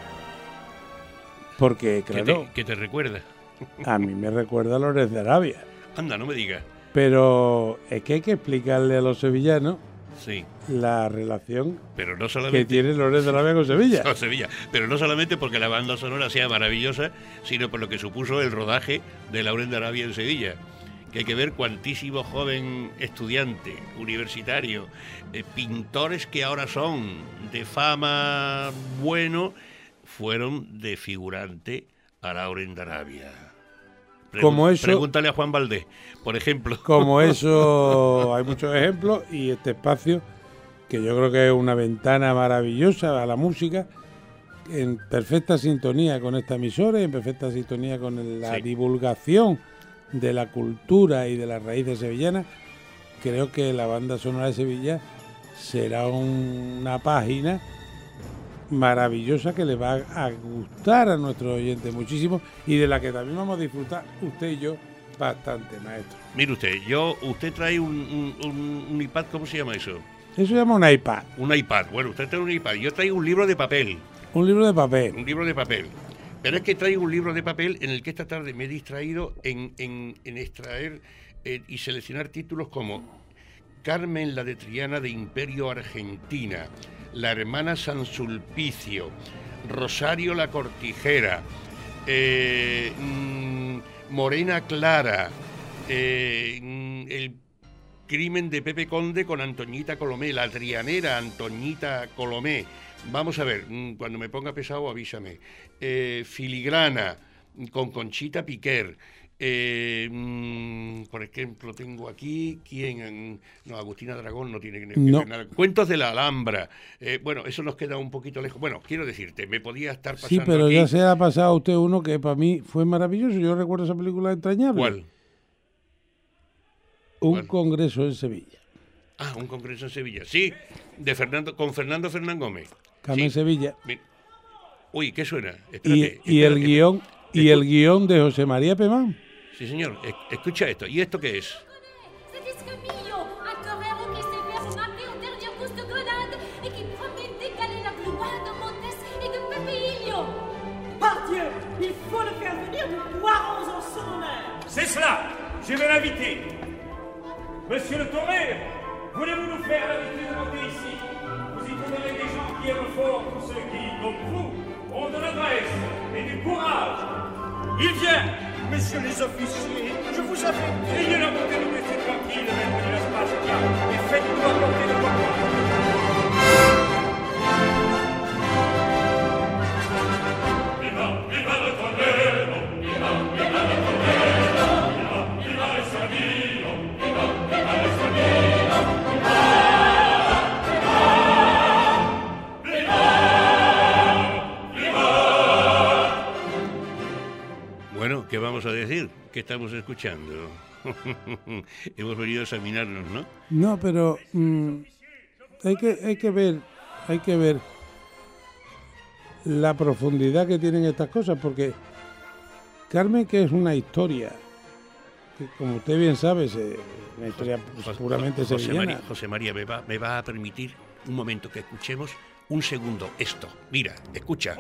[SPEAKER 2] Porque, claro...
[SPEAKER 1] ¿Qué te, qué te recuerda?
[SPEAKER 2] A mí me recuerda a Lores de Arabia.
[SPEAKER 1] Anda, no me digas.
[SPEAKER 2] Pero es que hay que explicarle a los sevillanos
[SPEAKER 1] sí.
[SPEAKER 2] la relación
[SPEAKER 1] Pero no solamente...
[SPEAKER 2] que tiene Lores de Arabia con Sevilla.
[SPEAKER 1] Con Sevilla. Pero no solamente porque la banda sonora sea maravillosa, sino por lo que supuso el rodaje de Lauren de Arabia en Sevilla. Que hay que ver cuantísimo joven estudiante, universitario, eh, pintores que ahora son de fama bueno, fueron de figurante a Lauren de Arabia. Pregun-
[SPEAKER 2] Como eso,
[SPEAKER 1] pregúntale a Juan Valdés, por ejemplo.
[SPEAKER 2] Como eso, hay muchos ejemplos y este espacio, que yo creo que es una ventana maravillosa a la música, en perfecta sintonía con esta emisora y en perfecta sintonía con el, la
[SPEAKER 1] sí.
[SPEAKER 2] divulgación de la cultura y de las raíces sevillanas. Creo que la banda sonora de Sevilla será un, una página maravillosa que le va a gustar a nuestros oyentes muchísimo y de la que también vamos a disfrutar usted y yo bastante, maestro.
[SPEAKER 1] Mire usted, yo usted trae un, un, un iPad, ¿cómo se llama eso?
[SPEAKER 2] Eso se llama un iPad.
[SPEAKER 1] Un iPad, bueno, usted trae un iPad, yo traigo un libro de papel.
[SPEAKER 2] Un libro de papel.
[SPEAKER 1] Un libro de papel. Pero es que traigo un libro de papel en el que esta tarde me he distraído en, en, en extraer eh, y seleccionar títulos como Carmen la de Triana de Imperio Argentina, la hermana San Sulpicio, Rosario la Cortijera, eh, mm, Morena Clara, eh, mm, el crimen de Pepe Conde con Antoñita Colomé, la trianera Antoñita Colomé. Vamos a ver, mm, cuando me ponga pesado avísame. Eh, Filigrana con Conchita Piquer. Eh, mm, por ejemplo, tengo aquí, ¿quién? No, Agustina Dragón no tiene que
[SPEAKER 2] no.
[SPEAKER 1] ver nada. Cuentos de la Alhambra. Eh, bueno, eso nos queda un poquito lejos. Bueno, quiero decirte, me podía estar pasando
[SPEAKER 2] Sí, pero
[SPEAKER 1] aquí.
[SPEAKER 2] ya se ha pasado a usted uno que para mí fue maravilloso. Yo recuerdo esa película entrañable.
[SPEAKER 1] ¿Cuál?
[SPEAKER 2] Un
[SPEAKER 1] ¿Cuál?
[SPEAKER 2] congreso en Sevilla.
[SPEAKER 1] Ah, un congreso en Sevilla. Sí, de Fernando, con Fernando Fernán Gómez.
[SPEAKER 2] Carmen
[SPEAKER 1] Sí.
[SPEAKER 2] Sevilla.
[SPEAKER 1] Mi- Uy, ¿qué suena? Espérate,
[SPEAKER 2] Y, y
[SPEAKER 1] espérate.
[SPEAKER 2] el guión y el guión de José María Pemán.
[SPEAKER 1] Sí, señor. Es- escucha esto. ¿Y esto qué es?
[SPEAKER 6] C'est Escamillo, un torero qui s'est fait remarquer au dernier course de grenade et qui promet d'égaler la gloire de Montes et de Pepeillo.
[SPEAKER 7] Par Dieu, il faut le faire venir de Poirons en son honneur.
[SPEAKER 8] C'est cela. Je vais l'inviter. Monsieur le Torero, voulez-vous nous faire l'habitude de monter ici? Vous y trouverez des gens qui aiment fort tous ceux qui, comme vous, ont de l'adresse et du courage. Il vient.
[SPEAKER 4] Messieurs les officiers, je vous avais...
[SPEAKER 8] Ayez la bonté de nous laisser tranquille, maître de la Spastia, et faites-nous apporter de quoi. Viva, viva le torero, viva, viva le torero, viva, viva el sonido, viva, viva el sonido, viva, viva, viva.
[SPEAKER 1] Bueno, ¿qué vamos a decir? ¿Qué estamos escuchando? Hemos venido a examinarnos, ¿no?
[SPEAKER 2] No, pero mm, hay que hay que ver hay que ver la profundidad que tienen estas cosas, porque Carmen, que es una historia que, como usted bien sabe, es una historia pues, puramente
[SPEAKER 1] José
[SPEAKER 2] sevillana.
[SPEAKER 1] María, José María, me va, me va a permitir un momento que escuchemos un segundo esto. Mira, escucha.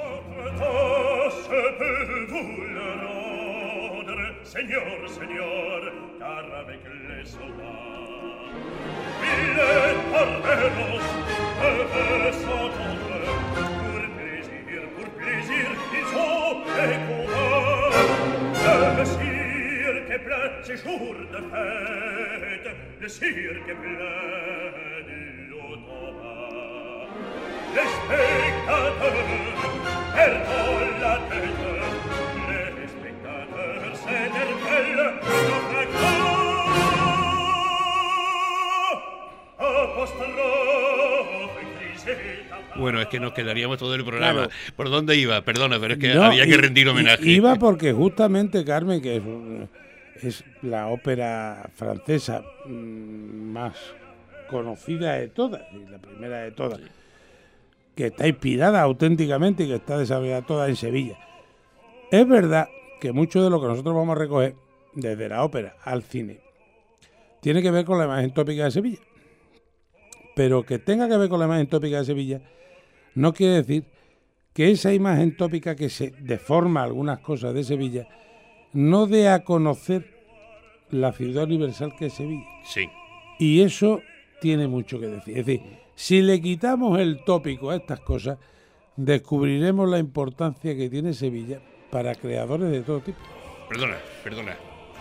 [SPEAKER 8] Señor, señor, car avec les soldats, mille torneros peuvent s'entendre, pour plaisir, pour plaisir, ils ont des combats. Le cirque est plein, c'est jour de fête, le cirque est plein d'automate. Les spectateurs perdent la tête, les spectateurs s'énervellent,
[SPEAKER 1] Bueno, es que nos quedaríamos todo el programa.
[SPEAKER 2] Claro.
[SPEAKER 1] ¿Por dónde iba? Perdona, pero es que
[SPEAKER 2] No,
[SPEAKER 1] había que
[SPEAKER 2] y-
[SPEAKER 1] rendir
[SPEAKER 2] y-
[SPEAKER 1] homenaje.
[SPEAKER 2] Iba porque justamente Carmen, que es, un- es la ópera francesa mm, más conocida de todas, y la primera de todas, que está inspirada auténticamente y que está desarrollada toda en Sevilla. Es verdad que mucho de lo que nosotros vamos a recoger, desde la ópera al cine, tiene que ver con la imagen tópica de Sevilla. Pero que tenga que ver con la imagen tópica de Sevilla no quiere decir que esa imagen tópica que se deforma algunas cosas de Sevilla no dé a conocer la ciudad universal que es Sevilla.
[SPEAKER 1] Sí.
[SPEAKER 2] Y eso tiene mucho que decir. Es decir, si le quitamos el tópico a estas cosas, descubriremos la importancia que tiene Sevilla para creadores de todo tipo.
[SPEAKER 1] Perdona, perdona.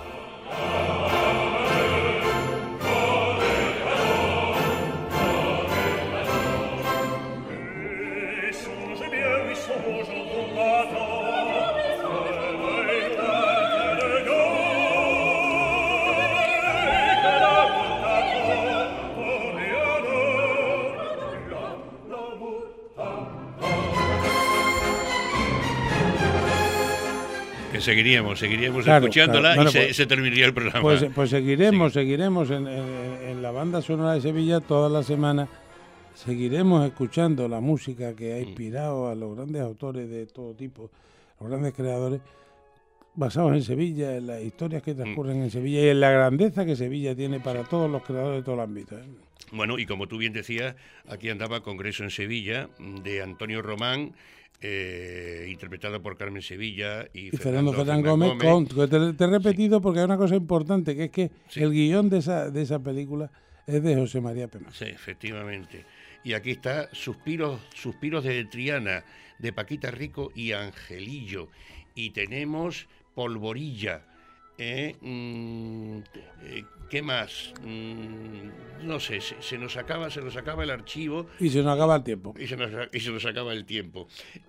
[SPEAKER 1] Que seguiríamos, seguiríamos
[SPEAKER 2] Claro,
[SPEAKER 1] escuchándola
[SPEAKER 2] claro. Bueno,
[SPEAKER 1] y se,
[SPEAKER 2] pues-
[SPEAKER 1] se terminaría el programa.
[SPEAKER 2] Pues, pues seguiremos, seguiremos en, en- en la banda sonora de Sevilla toda la semana. Seguiremos escuchando la música que ha inspirado a los grandes autores de todo tipo, los grandes creadores, basados en Sevilla, en las historias que transcurren en Sevilla y en la grandeza que Sevilla tiene para todos los creadores de todo el ámbito, ¿eh?
[SPEAKER 1] Bueno, y como tú bien decías, aquí andaba Congreso en Sevilla, de Antonio Román, eh, interpretado por Carmen Sevilla y,
[SPEAKER 2] Y Fernando Fernán Gómez, con, que te, te he repetido porque hay una cosa importante, que es que
[SPEAKER 1] Sí.
[SPEAKER 2] el guión de esa, de esa película es de José María Pemán.
[SPEAKER 1] Sí, efectivamente. Y aquí está Suspiros, Suspiros de Triana, de Paquita Rico y Angelillo. Y tenemos Polvorilla. Eh, mm, eh, ¿Qué más? Mm, no sé, se, se nos acaba, se nos acaba el archivo.
[SPEAKER 2] Y se nos acaba el tiempo.
[SPEAKER 1] Y se nos, y se nos acaba el tiempo.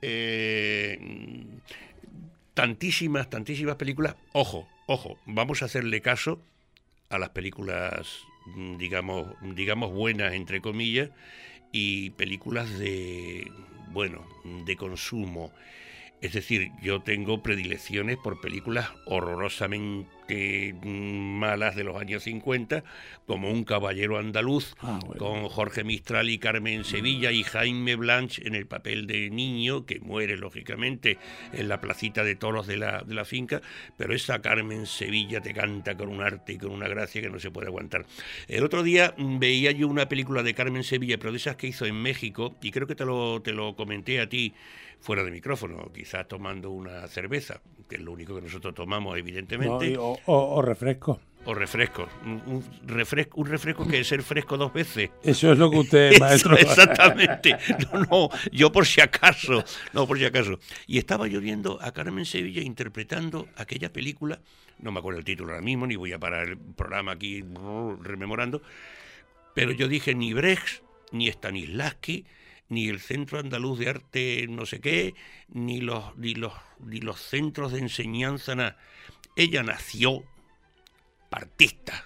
[SPEAKER 1] Eh, tantísimas, tantísimas películas. Ojo, ojo, vamos a hacerle caso a las películas, digamos, digamos buenas, entre comillas, y películas de, bueno, de consumo. Es decir, yo tengo predilecciones por películas horrorosamente malas de los años cincuenta, como Un caballero andaluz, ah, bueno. con Jorge Mistral y Carmen Sevilla y Jaime Blanch en el papel de niño, que muere, lógicamente, en la placita de toros de la, de la finca, pero esa Carmen Sevilla te canta con un arte y con una gracia que no se puede aguantar. El otro día veía yo una película de Carmen Sevilla, pero de esas que hizo en México, y creo que te lo, te lo comenté a ti, fuera de micrófono, quizás tomando una cerveza, que es lo único que nosotros tomamos, evidentemente.
[SPEAKER 2] No, o, o, o refresco.
[SPEAKER 1] O refresco. Un, un, refresco. un refresco que es ser fresco dos veces.
[SPEAKER 2] Eso es lo que usted, maestro.
[SPEAKER 1] Eso, exactamente. No, no, yo por si acaso. No, por si acaso. Y estaba yo viendo a Carmen Sevilla interpretando aquella película, no me acuerdo el título ahora mismo, ni voy a parar el programa aquí rememorando, pero yo dije ni Brecht, ni Stanislavski, ni el Centro Andaluz de Arte no sé qué, ni los, ni los, ni los centros de enseñanza, nada. Ella nació partista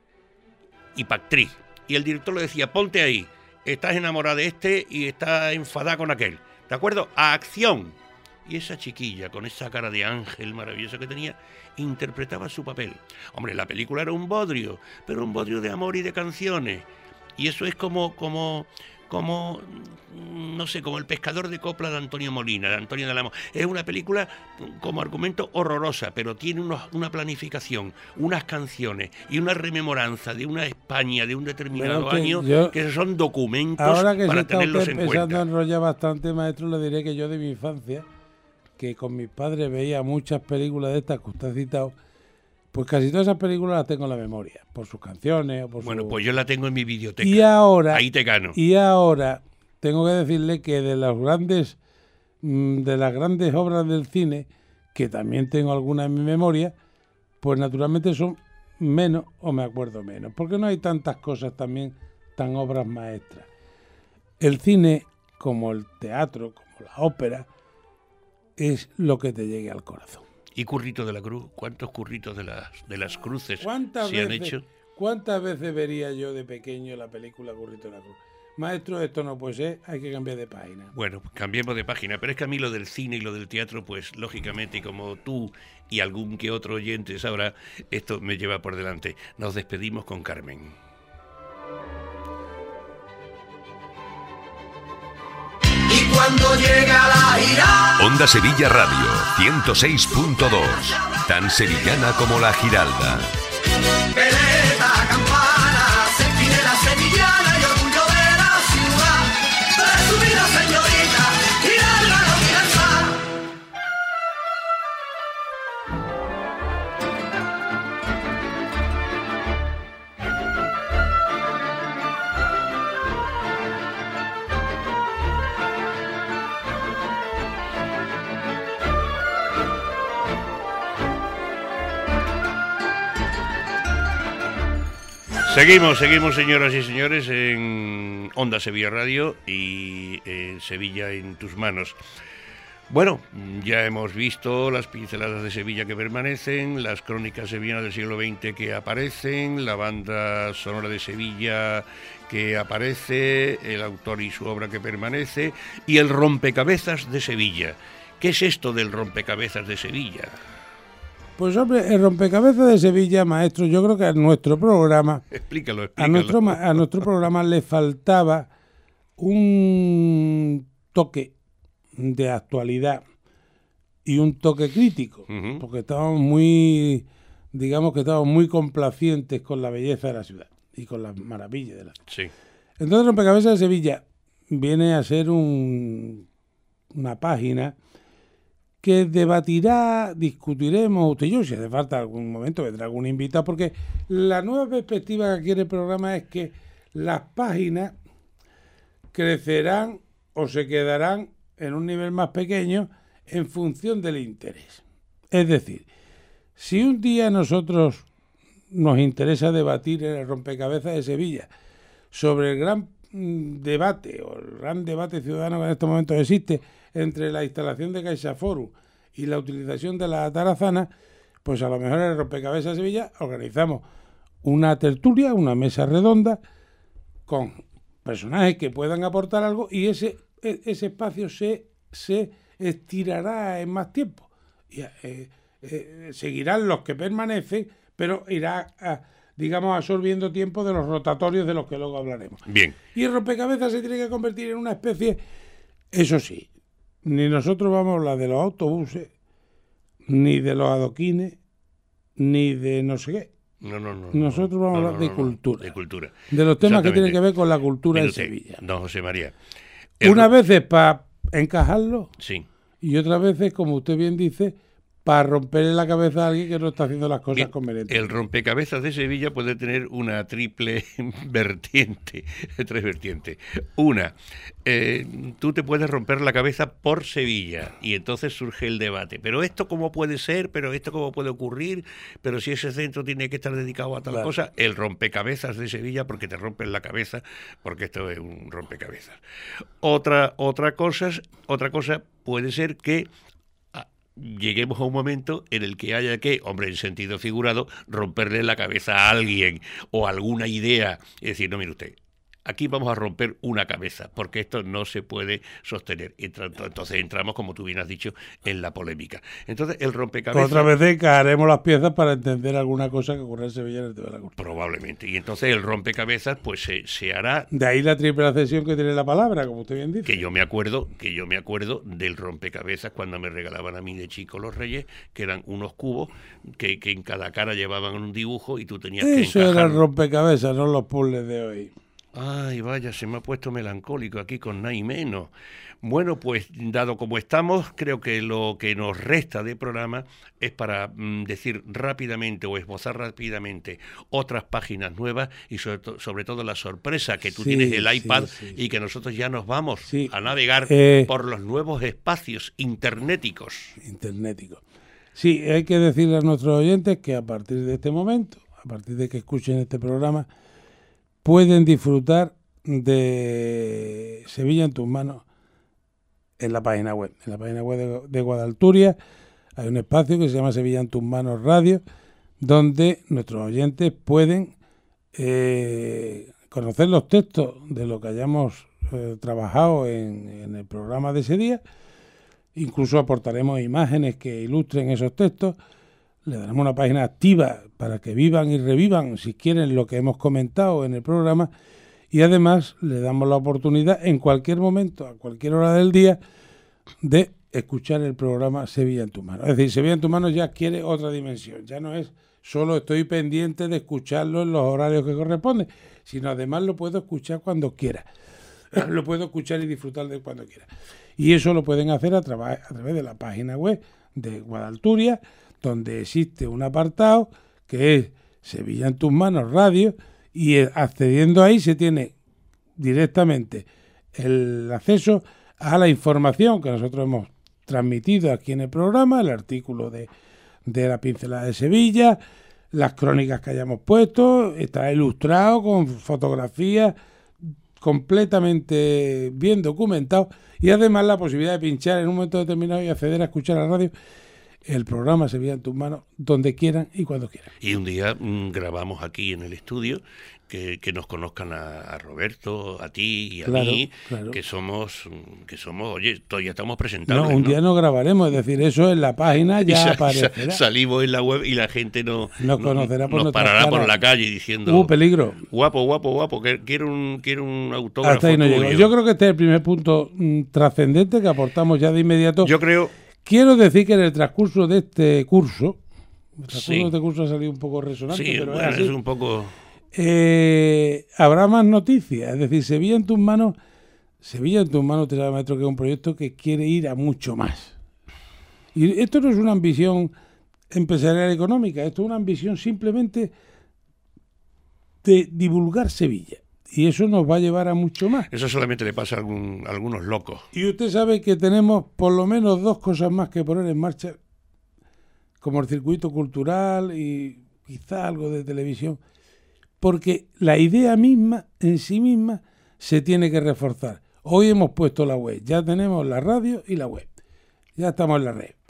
[SPEAKER 1] y pactriz. Y el director le decía, ponte ahí, estás enamorada de este y estás enfadada con aquel. ¿De acuerdo? A acción. Y esa chiquilla, con esa cara de ángel maravillosa que tenía, interpretaba su papel. Hombre, la película era un bodrio, pero un bodrio de amor y de canciones. Y eso es como... como como, no sé, como El pescador de copla de Antonio Molina, de Antonio de Alamo. Es una película como argumento horrorosa, pero tiene unos, una planificación, unas canciones y una rememoranza de una España de un determinado que año, yo, que son documentos
[SPEAKER 2] ahora que
[SPEAKER 1] para
[SPEAKER 2] se
[SPEAKER 1] tenerlos
[SPEAKER 2] está
[SPEAKER 1] en
[SPEAKER 2] empezando
[SPEAKER 1] cuenta.
[SPEAKER 2] a enrollar bastante, maestro, le diré que yo de mi infancia, que con mis padres veía muchas películas de estas que usted ha citado, pues casi todas esas películas las tengo en la memoria, por sus canciones o por
[SPEAKER 1] Bueno,
[SPEAKER 2] su...
[SPEAKER 1] pues yo la tengo en mi biblioteca.
[SPEAKER 2] Y ahora,
[SPEAKER 1] ahí te gano.
[SPEAKER 2] Y ahora tengo que decirle que de las grandes de las grandes obras del cine, que también tengo algunas en mi memoria, pues naturalmente son menos o me acuerdo menos, porque no hay tantas cosas también tan obras maestras. El cine, como el teatro, como la ópera, es lo que te llegue al corazón.
[SPEAKER 1] ¿Y Currito de la Cruz? ¿Cuántos curritos de las, de las cruces
[SPEAKER 2] ¿Cuántas
[SPEAKER 1] se
[SPEAKER 2] veces,
[SPEAKER 1] han hecho?
[SPEAKER 2] ¿Cuántas veces vería yo de pequeño la película Currito de la Cruz? Maestro, esto no puede ser, hay que cambiar de página.
[SPEAKER 1] Bueno, cambiemos de página, pero es que a mí lo del cine y lo del teatro, pues lógicamente, como tú y algún que otro oyente sabrá, esto me lleva por delante. Nos despedimos con Carmen.
[SPEAKER 4] Y cuando llega la gira...
[SPEAKER 9] Onda Sevilla Radio, ciento seis punto dos, tan sevillana como la Giralda.
[SPEAKER 4] Peleta, campana, centinela sevillana y orgullo de la ciudad. Presumida señorita, Giralda no piensa.
[SPEAKER 1] Seguimos, seguimos, señoras y señores, en Onda Sevilla Radio y en Sevilla en tus manos. Bueno, ya hemos visto las pinceladas de Sevilla que permanecen, las crónicas sevillanas del siglo veinte que aparecen, la banda sonora de Sevilla que aparece, el autor y su obra que permanece, y el rompecabezas de Sevilla. ¿Qué es esto del rompecabezas de Sevilla?
[SPEAKER 2] Pues hombre, el rompecabezas de Sevilla, maestro, yo creo que a nuestro programa...
[SPEAKER 1] Explícalo, explícalo.
[SPEAKER 2] A nuestro, a nuestro programa le faltaba un toque de actualidad y un toque crítico, uh-huh. porque estábamos muy, digamos que estábamos muy complacientes con la belleza de la ciudad y con las maravillas de la ciudad.
[SPEAKER 1] Sí.
[SPEAKER 2] Entonces, rompecabezas de Sevilla viene a ser un, una página que debatirá, discutiremos usted y yo, si hace falta algún momento vendrá algún invitado, porque la nueva perspectiva que quiere el programa es que las páginas crecerán o se quedarán en un nivel más pequeño en función del interés. Es decir, si un día a nosotros nos interesa debatir en el rompecabezas de Sevilla sobre el gran debate o el gran debate ciudadano que en estos momentos existe entre la instalación de CaixaForum y la utilización de la atarazana, pues a lo mejor en el rompecabezas de Sevilla organizamos una tertulia, una mesa redonda con personajes que puedan aportar algo y ese, ese espacio se, se estirará en más tiempo. Y, eh, eh, seguirán los que permanecen, pero irá, a, digamos, absorbiendo tiempo de los rotatorios de los que luego hablaremos.
[SPEAKER 1] Bien.
[SPEAKER 2] Y el rompecabezas se tiene que convertir en una especie, eso sí, ni nosotros vamos a hablar de los autobuses, ni de los adoquines, ni de no sé qué.
[SPEAKER 1] No, no, no.
[SPEAKER 2] Nosotros vamos
[SPEAKER 1] no,
[SPEAKER 2] a hablar
[SPEAKER 1] no,
[SPEAKER 2] de
[SPEAKER 1] no,
[SPEAKER 2] cultura.
[SPEAKER 1] De cultura.
[SPEAKER 2] De los temas que tienen que ver con la cultura
[SPEAKER 1] Mire
[SPEAKER 2] en
[SPEAKER 1] usted,
[SPEAKER 2] Sevilla.
[SPEAKER 1] Don José María. El...
[SPEAKER 2] Una vez es para encajarlo.
[SPEAKER 1] Sí.
[SPEAKER 2] Y otras veces, como usted bien dice, para romperle la cabeza a alguien que no está haciendo las cosas
[SPEAKER 1] Bien,
[SPEAKER 2] convenientes.
[SPEAKER 1] El rompecabezas de Sevilla puede tener una triple vertiente, tres vertientes. Una, eh, tú te puedes romper la cabeza por Sevilla y entonces surge el debate. Pero esto cómo puede ser, pero esto cómo puede ocurrir, pero si ese centro tiene que estar dedicado a tal
[SPEAKER 2] Claro.
[SPEAKER 1] cosa, el rompecabezas de Sevilla porque te rompen la cabeza, porque esto es un rompecabezas. Otra, otra cosa, otra cosa puede ser que lleguemos a un momento en el que haya que, hombre, en sentido figurado, romperle la cabeza a alguien o alguna idea. Es decir, no, mire usted, aquí vamos a romper una cabeza, porque esto no se puede sostener. Entonces entramos, como tú bien has dicho, en la polémica. Entonces, el rompecabezas...
[SPEAKER 2] Otra vez encajaremos las piezas para entender alguna cosa que ocurre en Sevilla en el tema de la cultura.
[SPEAKER 1] Probablemente. Y entonces el rompecabezas pues se, se hará...
[SPEAKER 2] De ahí la triple accesión que tiene la palabra, como usted bien dice.
[SPEAKER 1] Que yo me acuerdo, que yo me acuerdo del rompecabezas cuando me regalaban a mí de chico los Reyes, que eran unos cubos que, que en cada cara llevaban un dibujo y tú tenías que
[SPEAKER 2] Eso
[SPEAKER 1] encajar.
[SPEAKER 2] era el rompecabezas, no los puzzles de hoy.
[SPEAKER 1] Ay, vaya, se me ha puesto melancólico aquí con nada y menos. Bueno, pues dado como estamos, creo que lo que nos resta de programa es para mm, decir rápidamente o esbozar rápidamente otras páginas nuevas y sobre, to- sobre todo la sorpresa que tú
[SPEAKER 2] Sí,
[SPEAKER 1] tienes el iPad
[SPEAKER 2] sí, sí,
[SPEAKER 1] y que nosotros ya nos vamos
[SPEAKER 2] Sí.
[SPEAKER 1] a navegar
[SPEAKER 2] Eh,
[SPEAKER 1] por los nuevos espacios internéticos.
[SPEAKER 2] Internético. Sí, hay que decirle a nuestros oyentes que a partir de este momento, a partir de que escuchen este programa, pueden disfrutar de Sevilla en tus manos en la página web. En la página web de, de Guadalturia hay un espacio que se llama Sevilla en tus manos radio, donde nuestros oyentes pueden eh, conocer los textos de lo que hayamos eh, trabajado en, en el programa de ese día. Incluso aportaremos imágenes que ilustren esos textos. Le daremos una página activa para que vivan y revivan, si quieren, lo que hemos comentado en el programa. Y además le damos la oportunidad en cualquier momento, a cualquier hora del día, de escuchar el programa Sevilla en tus manos. Es decir, Sevilla en tus manos ya adquiere otra dimensión. Ya no es solo estoy pendiente de escucharlo en los horarios que corresponden, sino además lo puedo escuchar cuando quiera. Lo puedo escuchar y disfrutar de cuando quiera. Y eso lo pueden hacer a, tra- a través de la página web de Guadalturia, donde existe un apartado que es Sevilla en tus manos radio, y eh, accediendo ahí se tiene directamente el acceso a la información que nosotros hemos transmitido aquí en el programa, el artículo de, de la pincelada de Sevilla, las crónicas que hayamos puesto, está ilustrado con fotografías completamente bien documentado, y además la posibilidad de pinchar en un momento determinado y acceder a escuchar la radio el programa Sevilla en tus manos donde quieran y cuando quieran.
[SPEAKER 1] Y un día mmm, grabamos aquí en el estudio que, que nos conozcan a, a Roberto, a ti y a
[SPEAKER 2] Claro,
[SPEAKER 1] mí,
[SPEAKER 2] claro.
[SPEAKER 1] que somos, que somos, oye, todavía estamos presentables.
[SPEAKER 2] No, un
[SPEAKER 1] ¿no?
[SPEAKER 2] día nos grabaremos, es decir, eso en la página
[SPEAKER 1] Y
[SPEAKER 2] ya
[SPEAKER 1] sa-
[SPEAKER 2] aparecerá.
[SPEAKER 1] sa- salimos en la web y la gente no,
[SPEAKER 2] Nos
[SPEAKER 1] no-
[SPEAKER 2] conocerá por
[SPEAKER 1] nos
[SPEAKER 2] nuestra
[SPEAKER 1] parará
[SPEAKER 2] cara.
[SPEAKER 1] por la calle diciendo
[SPEAKER 2] Hubo peligro.
[SPEAKER 1] guapo, guapo, guapo, que quiero un, quiero un autógrafo
[SPEAKER 2] Hasta ahí no
[SPEAKER 1] tuyo.
[SPEAKER 2] llegó. Yo creo que este es el primer punto mm, trascendente que aportamos ya de inmediato.
[SPEAKER 1] Yo creo,
[SPEAKER 2] Quiero decir que en el transcurso de este curso, el transcurso
[SPEAKER 1] Sí.
[SPEAKER 2] de este curso ha salido un poco resonante,
[SPEAKER 1] sí,
[SPEAKER 2] pero
[SPEAKER 1] bueno,
[SPEAKER 2] es así.
[SPEAKER 1] es un poco...
[SPEAKER 2] Eh, habrá más noticias, es decir, Sevilla en tus manos, Sevilla en tus manos, te sabe, maestro, que es un proyecto que quiere ir a mucho más. Y esto no es una ambición empresarial económica, esto es una ambición simplemente de divulgar Sevilla. Y eso nos va a llevar a mucho más.
[SPEAKER 1] Eso solamente le pasa a, algún, a algunos locos.
[SPEAKER 2] Y usted sabe que tenemos por lo menos dos cosas más que poner en marcha, como el circuito cultural y quizá algo de televisión, porque la idea misma, en sí misma, se tiene que reforzar. Hoy hemos puesto la web, ya tenemos la radio y la web. Ya estamos en la red.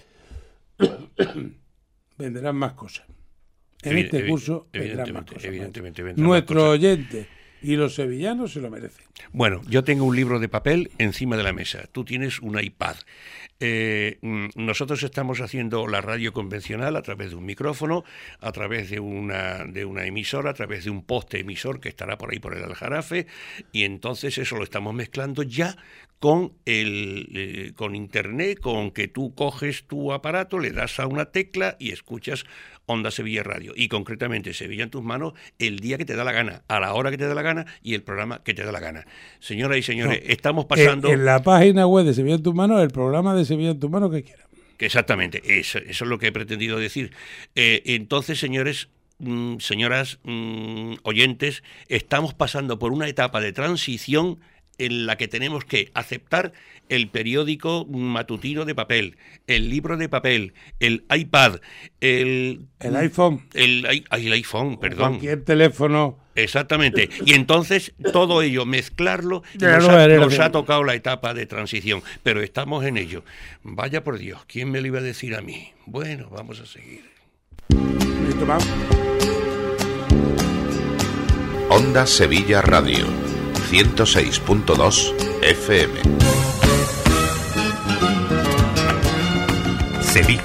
[SPEAKER 2] Vendrán más cosas. En
[SPEAKER 1] Evi-
[SPEAKER 2] este
[SPEAKER 1] evi-
[SPEAKER 2] curso vendrán más
[SPEAKER 1] evidentemente,
[SPEAKER 2] cosas.
[SPEAKER 1] evidentemente vendrán más
[SPEAKER 2] Nuestros
[SPEAKER 1] cosas.
[SPEAKER 2] oyentes y los sevillanos se lo merecen.
[SPEAKER 1] Bueno, yo tengo un libro de papel encima de la mesa. Tú tienes un iPad. Eh, mm, nosotros estamos haciendo la radio convencional a través de un micrófono, a través de una, de una emisora, a través de un poste emisor que estará por ahí por el Aljarafe, y entonces eso lo estamos mezclando ya con el eh, con internet, con que tú coges tu aparato, le das a una tecla y escuchas Onda Sevilla Radio, y concretamente Sevilla en tus manos el día que te da la gana, a la hora que te da la gana y el programa que te da la gana. Señoras y señores,
[SPEAKER 2] No,
[SPEAKER 1] estamos pasando...
[SPEAKER 2] En, en la página web de Sevilla en tus manos, el programa de Sevilla en tus manos que quieran.
[SPEAKER 1] Exactamente, eso, eso es lo que he pretendido decir. Eh, entonces, señores, mm, señoras mm, oyentes, estamos pasando por una etapa de transición en la que tenemos que aceptar el periódico matutino de papel, el libro de papel, el iPad, el...
[SPEAKER 2] El iPhone.
[SPEAKER 1] El, i- ay, el iPhone, perdón.
[SPEAKER 2] Cualquier teléfono.
[SPEAKER 1] Exactamente. Y entonces todo ello, mezclarlo, y
[SPEAKER 2] Ya
[SPEAKER 1] nos,
[SPEAKER 2] lo
[SPEAKER 1] ha,
[SPEAKER 2] veré,
[SPEAKER 1] nos
[SPEAKER 2] lo
[SPEAKER 1] ha
[SPEAKER 2] veré.
[SPEAKER 1] tocado la etapa de transición, pero estamos en ello. Vaya por Dios, ¿quién me lo iba a decir a mí? Bueno, vamos a seguir.
[SPEAKER 2] Listo, vamos.
[SPEAKER 3] Onda Sevilla Radio, ciento seis punto dos F M.
[SPEAKER 9] Sevilla.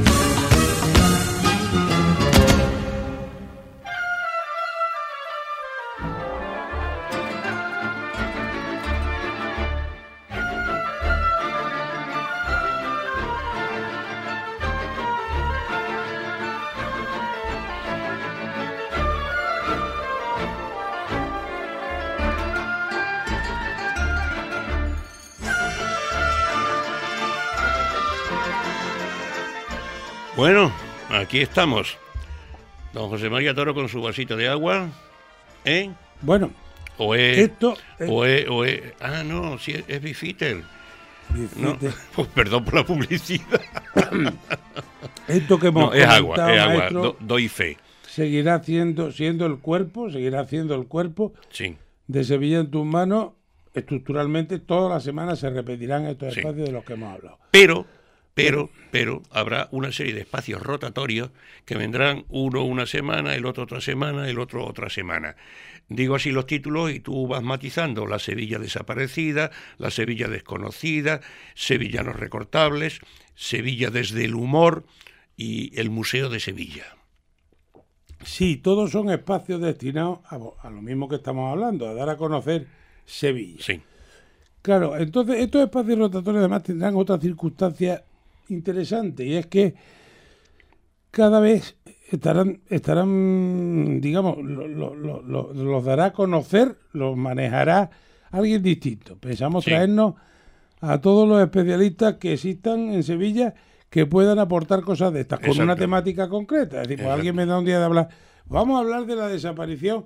[SPEAKER 1] Bueno, aquí estamos. Don José María Toro con su vasito de agua. ¿Eh?
[SPEAKER 2] Bueno,
[SPEAKER 1] O es...
[SPEAKER 2] esto
[SPEAKER 1] O es, o es- ah, no, sí, es, es Bifitter. No,
[SPEAKER 2] Bifite.
[SPEAKER 1] pues perdón por la publicidad.
[SPEAKER 2] Esto que hemos
[SPEAKER 1] No, es agua,
[SPEAKER 2] comentado,
[SPEAKER 1] es agua,
[SPEAKER 2] maestro,
[SPEAKER 1] do- doy fe.
[SPEAKER 2] seguirá siendo, siendo el cuerpo, seguirá siendo el cuerpo
[SPEAKER 1] Sí.
[SPEAKER 2] de Sevilla en tus manos. Estructuralmente, todas las semanas se repetirán estos
[SPEAKER 1] Sí.
[SPEAKER 2] espacios de los que hemos hablado.
[SPEAKER 1] Pero, pero, pero habrá una serie de espacios rotatorios que vendrán uno una semana, el otro otra semana, el otro otra semana. Digo así los títulos y tú vas matizando: la Sevilla desaparecida, la Sevilla desconocida, Sevillanos recortables, Sevilla desde el humor y el Museo de Sevilla.
[SPEAKER 2] Sí, todos son espacios destinados a, a lo mismo que estamos hablando, a dar a conocer Sevilla.
[SPEAKER 1] Sí,
[SPEAKER 2] Claro, entonces estos espacios rotatorios además tendrán otra circunstancia interesante, y es que cada vez estarán, estarán digamos, lo- lo- lo- lo- los dará a conocer, los manejará alguien distinto. Pensamos
[SPEAKER 1] Sí.
[SPEAKER 2] traernos a todos los especialistas que existan en Sevilla que puedan aportar cosas de estas, con una
[SPEAKER 1] Exacto.
[SPEAKER 2] temática concreta. Es decir, pues
[SPEAKER 1] Exacto.
[SPEAKER 2] alguien me da un día de hablar, vamos a hablar de la desaparición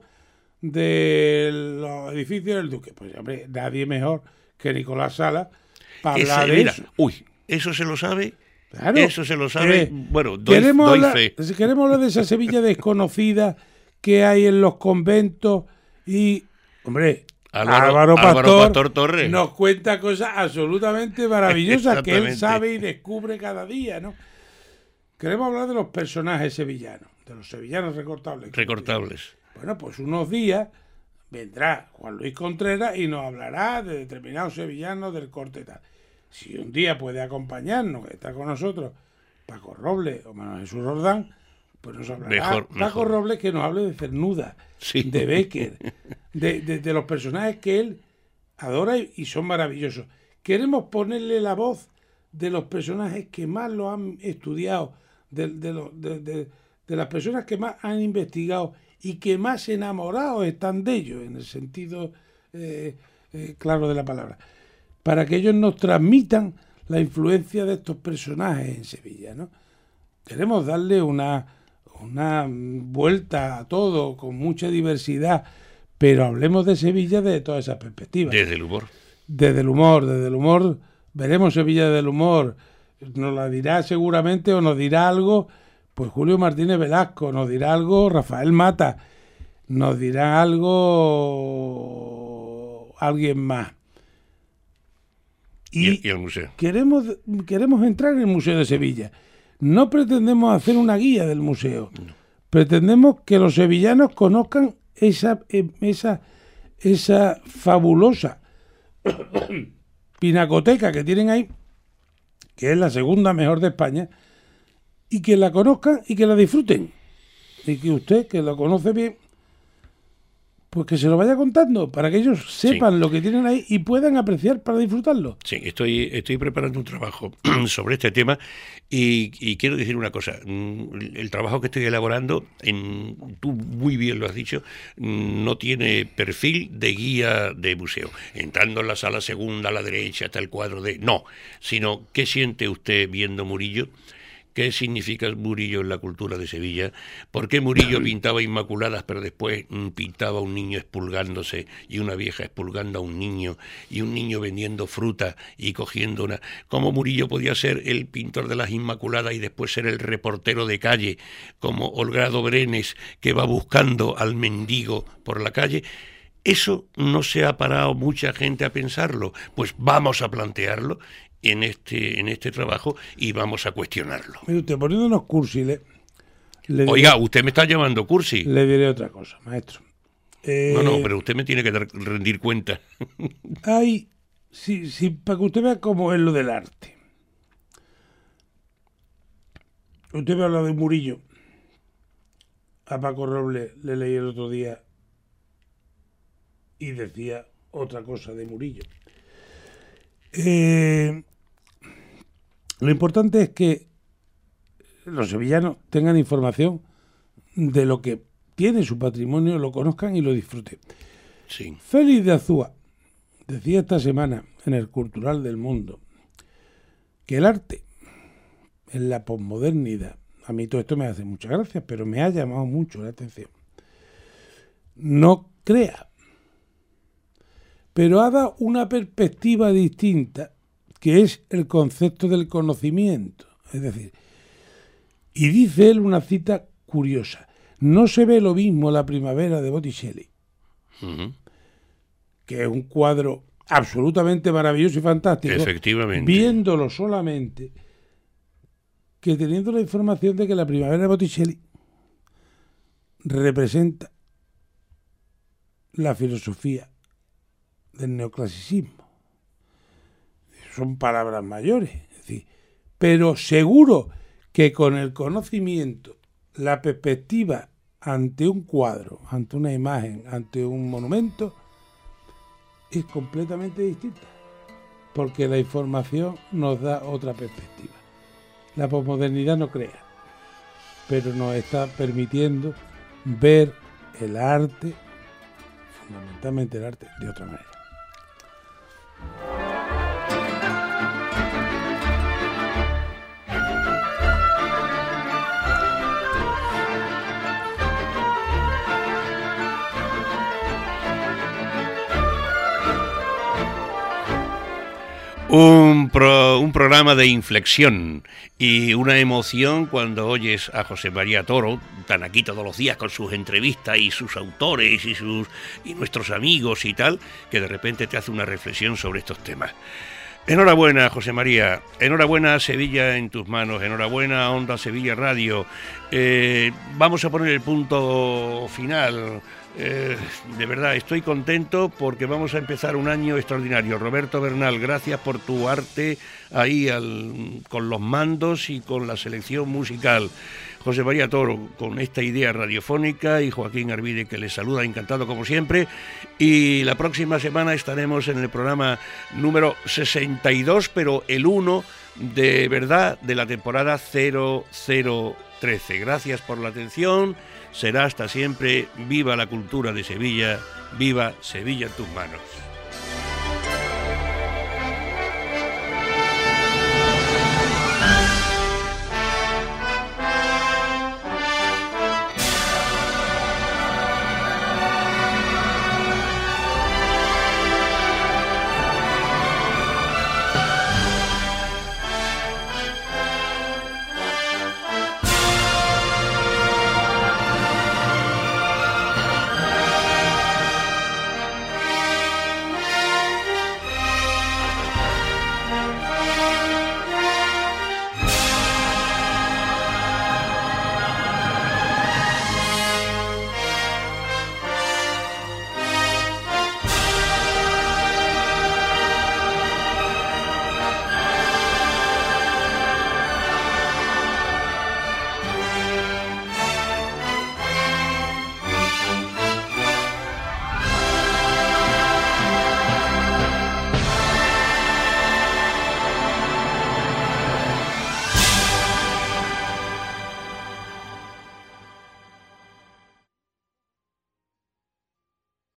[SPEAKER 2] de los edificios del Duque. Pues hombre, nadie mejor que Nicolás Sala para
[SPEAKER 1] Ese,
[SPEAKER 2] hablar de
[SPEAKER 1] mira,
[SPEAKER 2] eso.
[SPEAKER 1] uy, eso se lo sabe.
[SPEAKER 2] Claro.
[SPEAKER 1] Eso se lo sabe.
[SPEAKER 2] Eh,
[SPEAKER 1] Bueno, doy,
[SPEAKER 2] queremos,
[SPEAKER 1] doy
[SPEAKER 2] hablar,
[SPEAKER 1] fe.
[SPEAKER 2] si queremos hablar de esa Sevilla desconocida que hay en los conventos y, hombre,
[SPEAKER 1] Álvaro-
[SPEAKER 2] Álvaro, Pastor,
[SPEAKER 1] Álvaro Pastor Torres.
[SPEAKER 2] nos cuenta cosas absolutamente maravillosas que él
[SPEAKER 1] Exactamente.
[SPEAKER 2] sabe y descubre cada día, ¿no? Queremos hablar de los personajes sevillanos, de los sevillanos recortables.
[SPEAKER 1] Recortables.
[SPEAKER 2] Bueno, pues unos días vendrá Juan Luis Contreras y nos hablará de determinados sevillanos del corte tal. Si un día puede acompañarnos, que está con nosotros, Paco Robles o Manuel Jesús Roldán, pues nos hablará
[SPEAKER 1] Mejor,
[SPEAKER 2] Paco
[SPEAKER 1] mejor.
[SPEAKER 2] Robles, que nos hable de Cernuda,
[SPEAKER 1] Sí.
[SPEAKER 2] de Becker, de, de- de los personajes que él adora y, y son maravillosos. Queremos ponerle la voz de los personajes que más lo han estudiado, de, de, lo- de- de- de las personas que más han investigado y que más enamorados están de ellos, en el sentido eh, eh, claro de la palabra, para que ellos nos transmitan la influencia de estos personajes en Sevilla, ¿no? Queremos darle una, una vuelta a todo, con mucha diversidad, pero hablemos de Sevilla desde todas esas perspectivas.
[SPEAKER 1] Desde el humor.
[SPEAKER 2] Desde el humor, desde el humor, veremos Sevilla desde el humor, nos la dirá seguramente o nos dirá algo, pues Julio Martínez Velasco, nos dirá algo Rafael Mata, nos dirá algo alguien más.
[SPEAKER 1] Y, y, y el museo.
[SPEAKER 2] Queremos, queremos entrar en el Museo de Sevilla. No pretendemos hacer una guía del museo. No. Pretendemos que los sevillanos conozcan esa, esa, esa fabulosa pinacoteca que tienen ahí, que es la segunda mejor de España, y que la conozcan y que la disfruten. Y que usted, que lo conoce bien, pues que se lo vaya contando, para que ellos sepan sí. lo que tienen ahí y puedan apreciar para disfrutarlo.
[SPEAKER 1] Sí, estoy, estoy preparando un trabajo sobre este tema y, y quiero decir una cosa. El trabajo que estoy elaborando, en, tú muy bien lo has dicho, no tiene perfil de guía de museo. Entrando en la sala segunda a la derecha está el cuadro de... No, sino ¿qué siente usted viendo Murillo? ¿Qué significa Murillo en la cultura de Sevilla? ¿Por qué Murillo pintaba Inmaculadas, pero después pintaba a un niño expulgándose y una vieja expulgando a un niño y un niño vendiendo fruta y cogiendo una... ¿Cómo Murillo podía ser el pintor de las Inmaculadas y después ser el reportero de calle, como Olgrado Brenes, que va buscando al mendigo por la calle? Eso no se ha parado mucha gente a pensarlo. Pues vamos a plantearlo en este en este trabajo y vamos a cuestionarlo.
[SPEAKER 2] Mire usted, poniéndonos cursi, le, le
[SPEAKER 1] Oiga,
[SPEAKER 2] diré,
[SPEAKER 1] usted me está llamando cursi.
[SPEAKER 2] Le diré otra cosa, maestro.
[SPEAKER 1] Eh, no, no, pero usted me tiene que dar, rendir cuenta.
[SPEAKER 2] Hay, sí, sí, para que usted vea cómo es lo del arte. Usted me habla de Murillo. A Paco Robles le leí el otro día y decía otra cosa de Murillo. Eh, lo importante es que los sevillanos tengan información de lo que tiene su patrimonio, lo conozcan y lo disfruten.
[SPEAKER 1] Sí.
[SPEAKER 2] Félix de Azúa decía esta semana en el Cultural del Mundo que el arte en la posmodernidad, a mí todo esto me hace muchas gracias, pero me ha llamado mucho la atención, no crea, pero ha dado una perspectiva distinta, que es el concepto del conocimiento. Es decir, y dice él una cita curiosa: no se ve lo mismo La primavera de Botticelli, uh-huh. que es un cuadro absolutamente maravilloso y fantástico,
[SPEAKER 1] efectivamente,
[SPEAKER 2] viéndolo solamente, que teniendo la información de que La primavera de Botticelli representa la filosofía del neoclasicismo. Son palabras mayores, es decir, pero seguro que con el conocimiento, la perspectiva ante un cuadro, ante una imagen, ante un monumento, es completamente distinta, porque la información nos da otra perspectiva. La posmodernidad no crea, pero nos está permitiendo ver el arte, fundamentalmente el arte, de otra manera.
[SPEAKER 1] Un, pro, un programa de inflexión y una emoción cuando oyes a José María Toro, tan aquí todos los días con sus entrevistas y sus autores y sus y nuestros amigos y tal, que de repente te hace una reflexión sobre estos temas. Enhorabuena, José María, enhorabuena, Sevilla en tus manos, enhorabuena, Onda Sevilla Radio. Eh, vamos a poner el punto final. Eh, de verdad, estoy contento porque vamos a empezar un año extraordinario. Roberto Bernal, gracias por tu arte ahí al, con los mandos y con la selección musical. José María Toro con esta idea radiofónica y Joaquín Arvide, que les saluda encantado como siempre. Y la próxima semana estaremos en el programa número sesenta y dos, pero el uno de verdad de la temporada cero cero trece. Gracias por la atención. Será hasta siempre. Viva la cultura de Sevilla. Viva Sevilla en tus manos.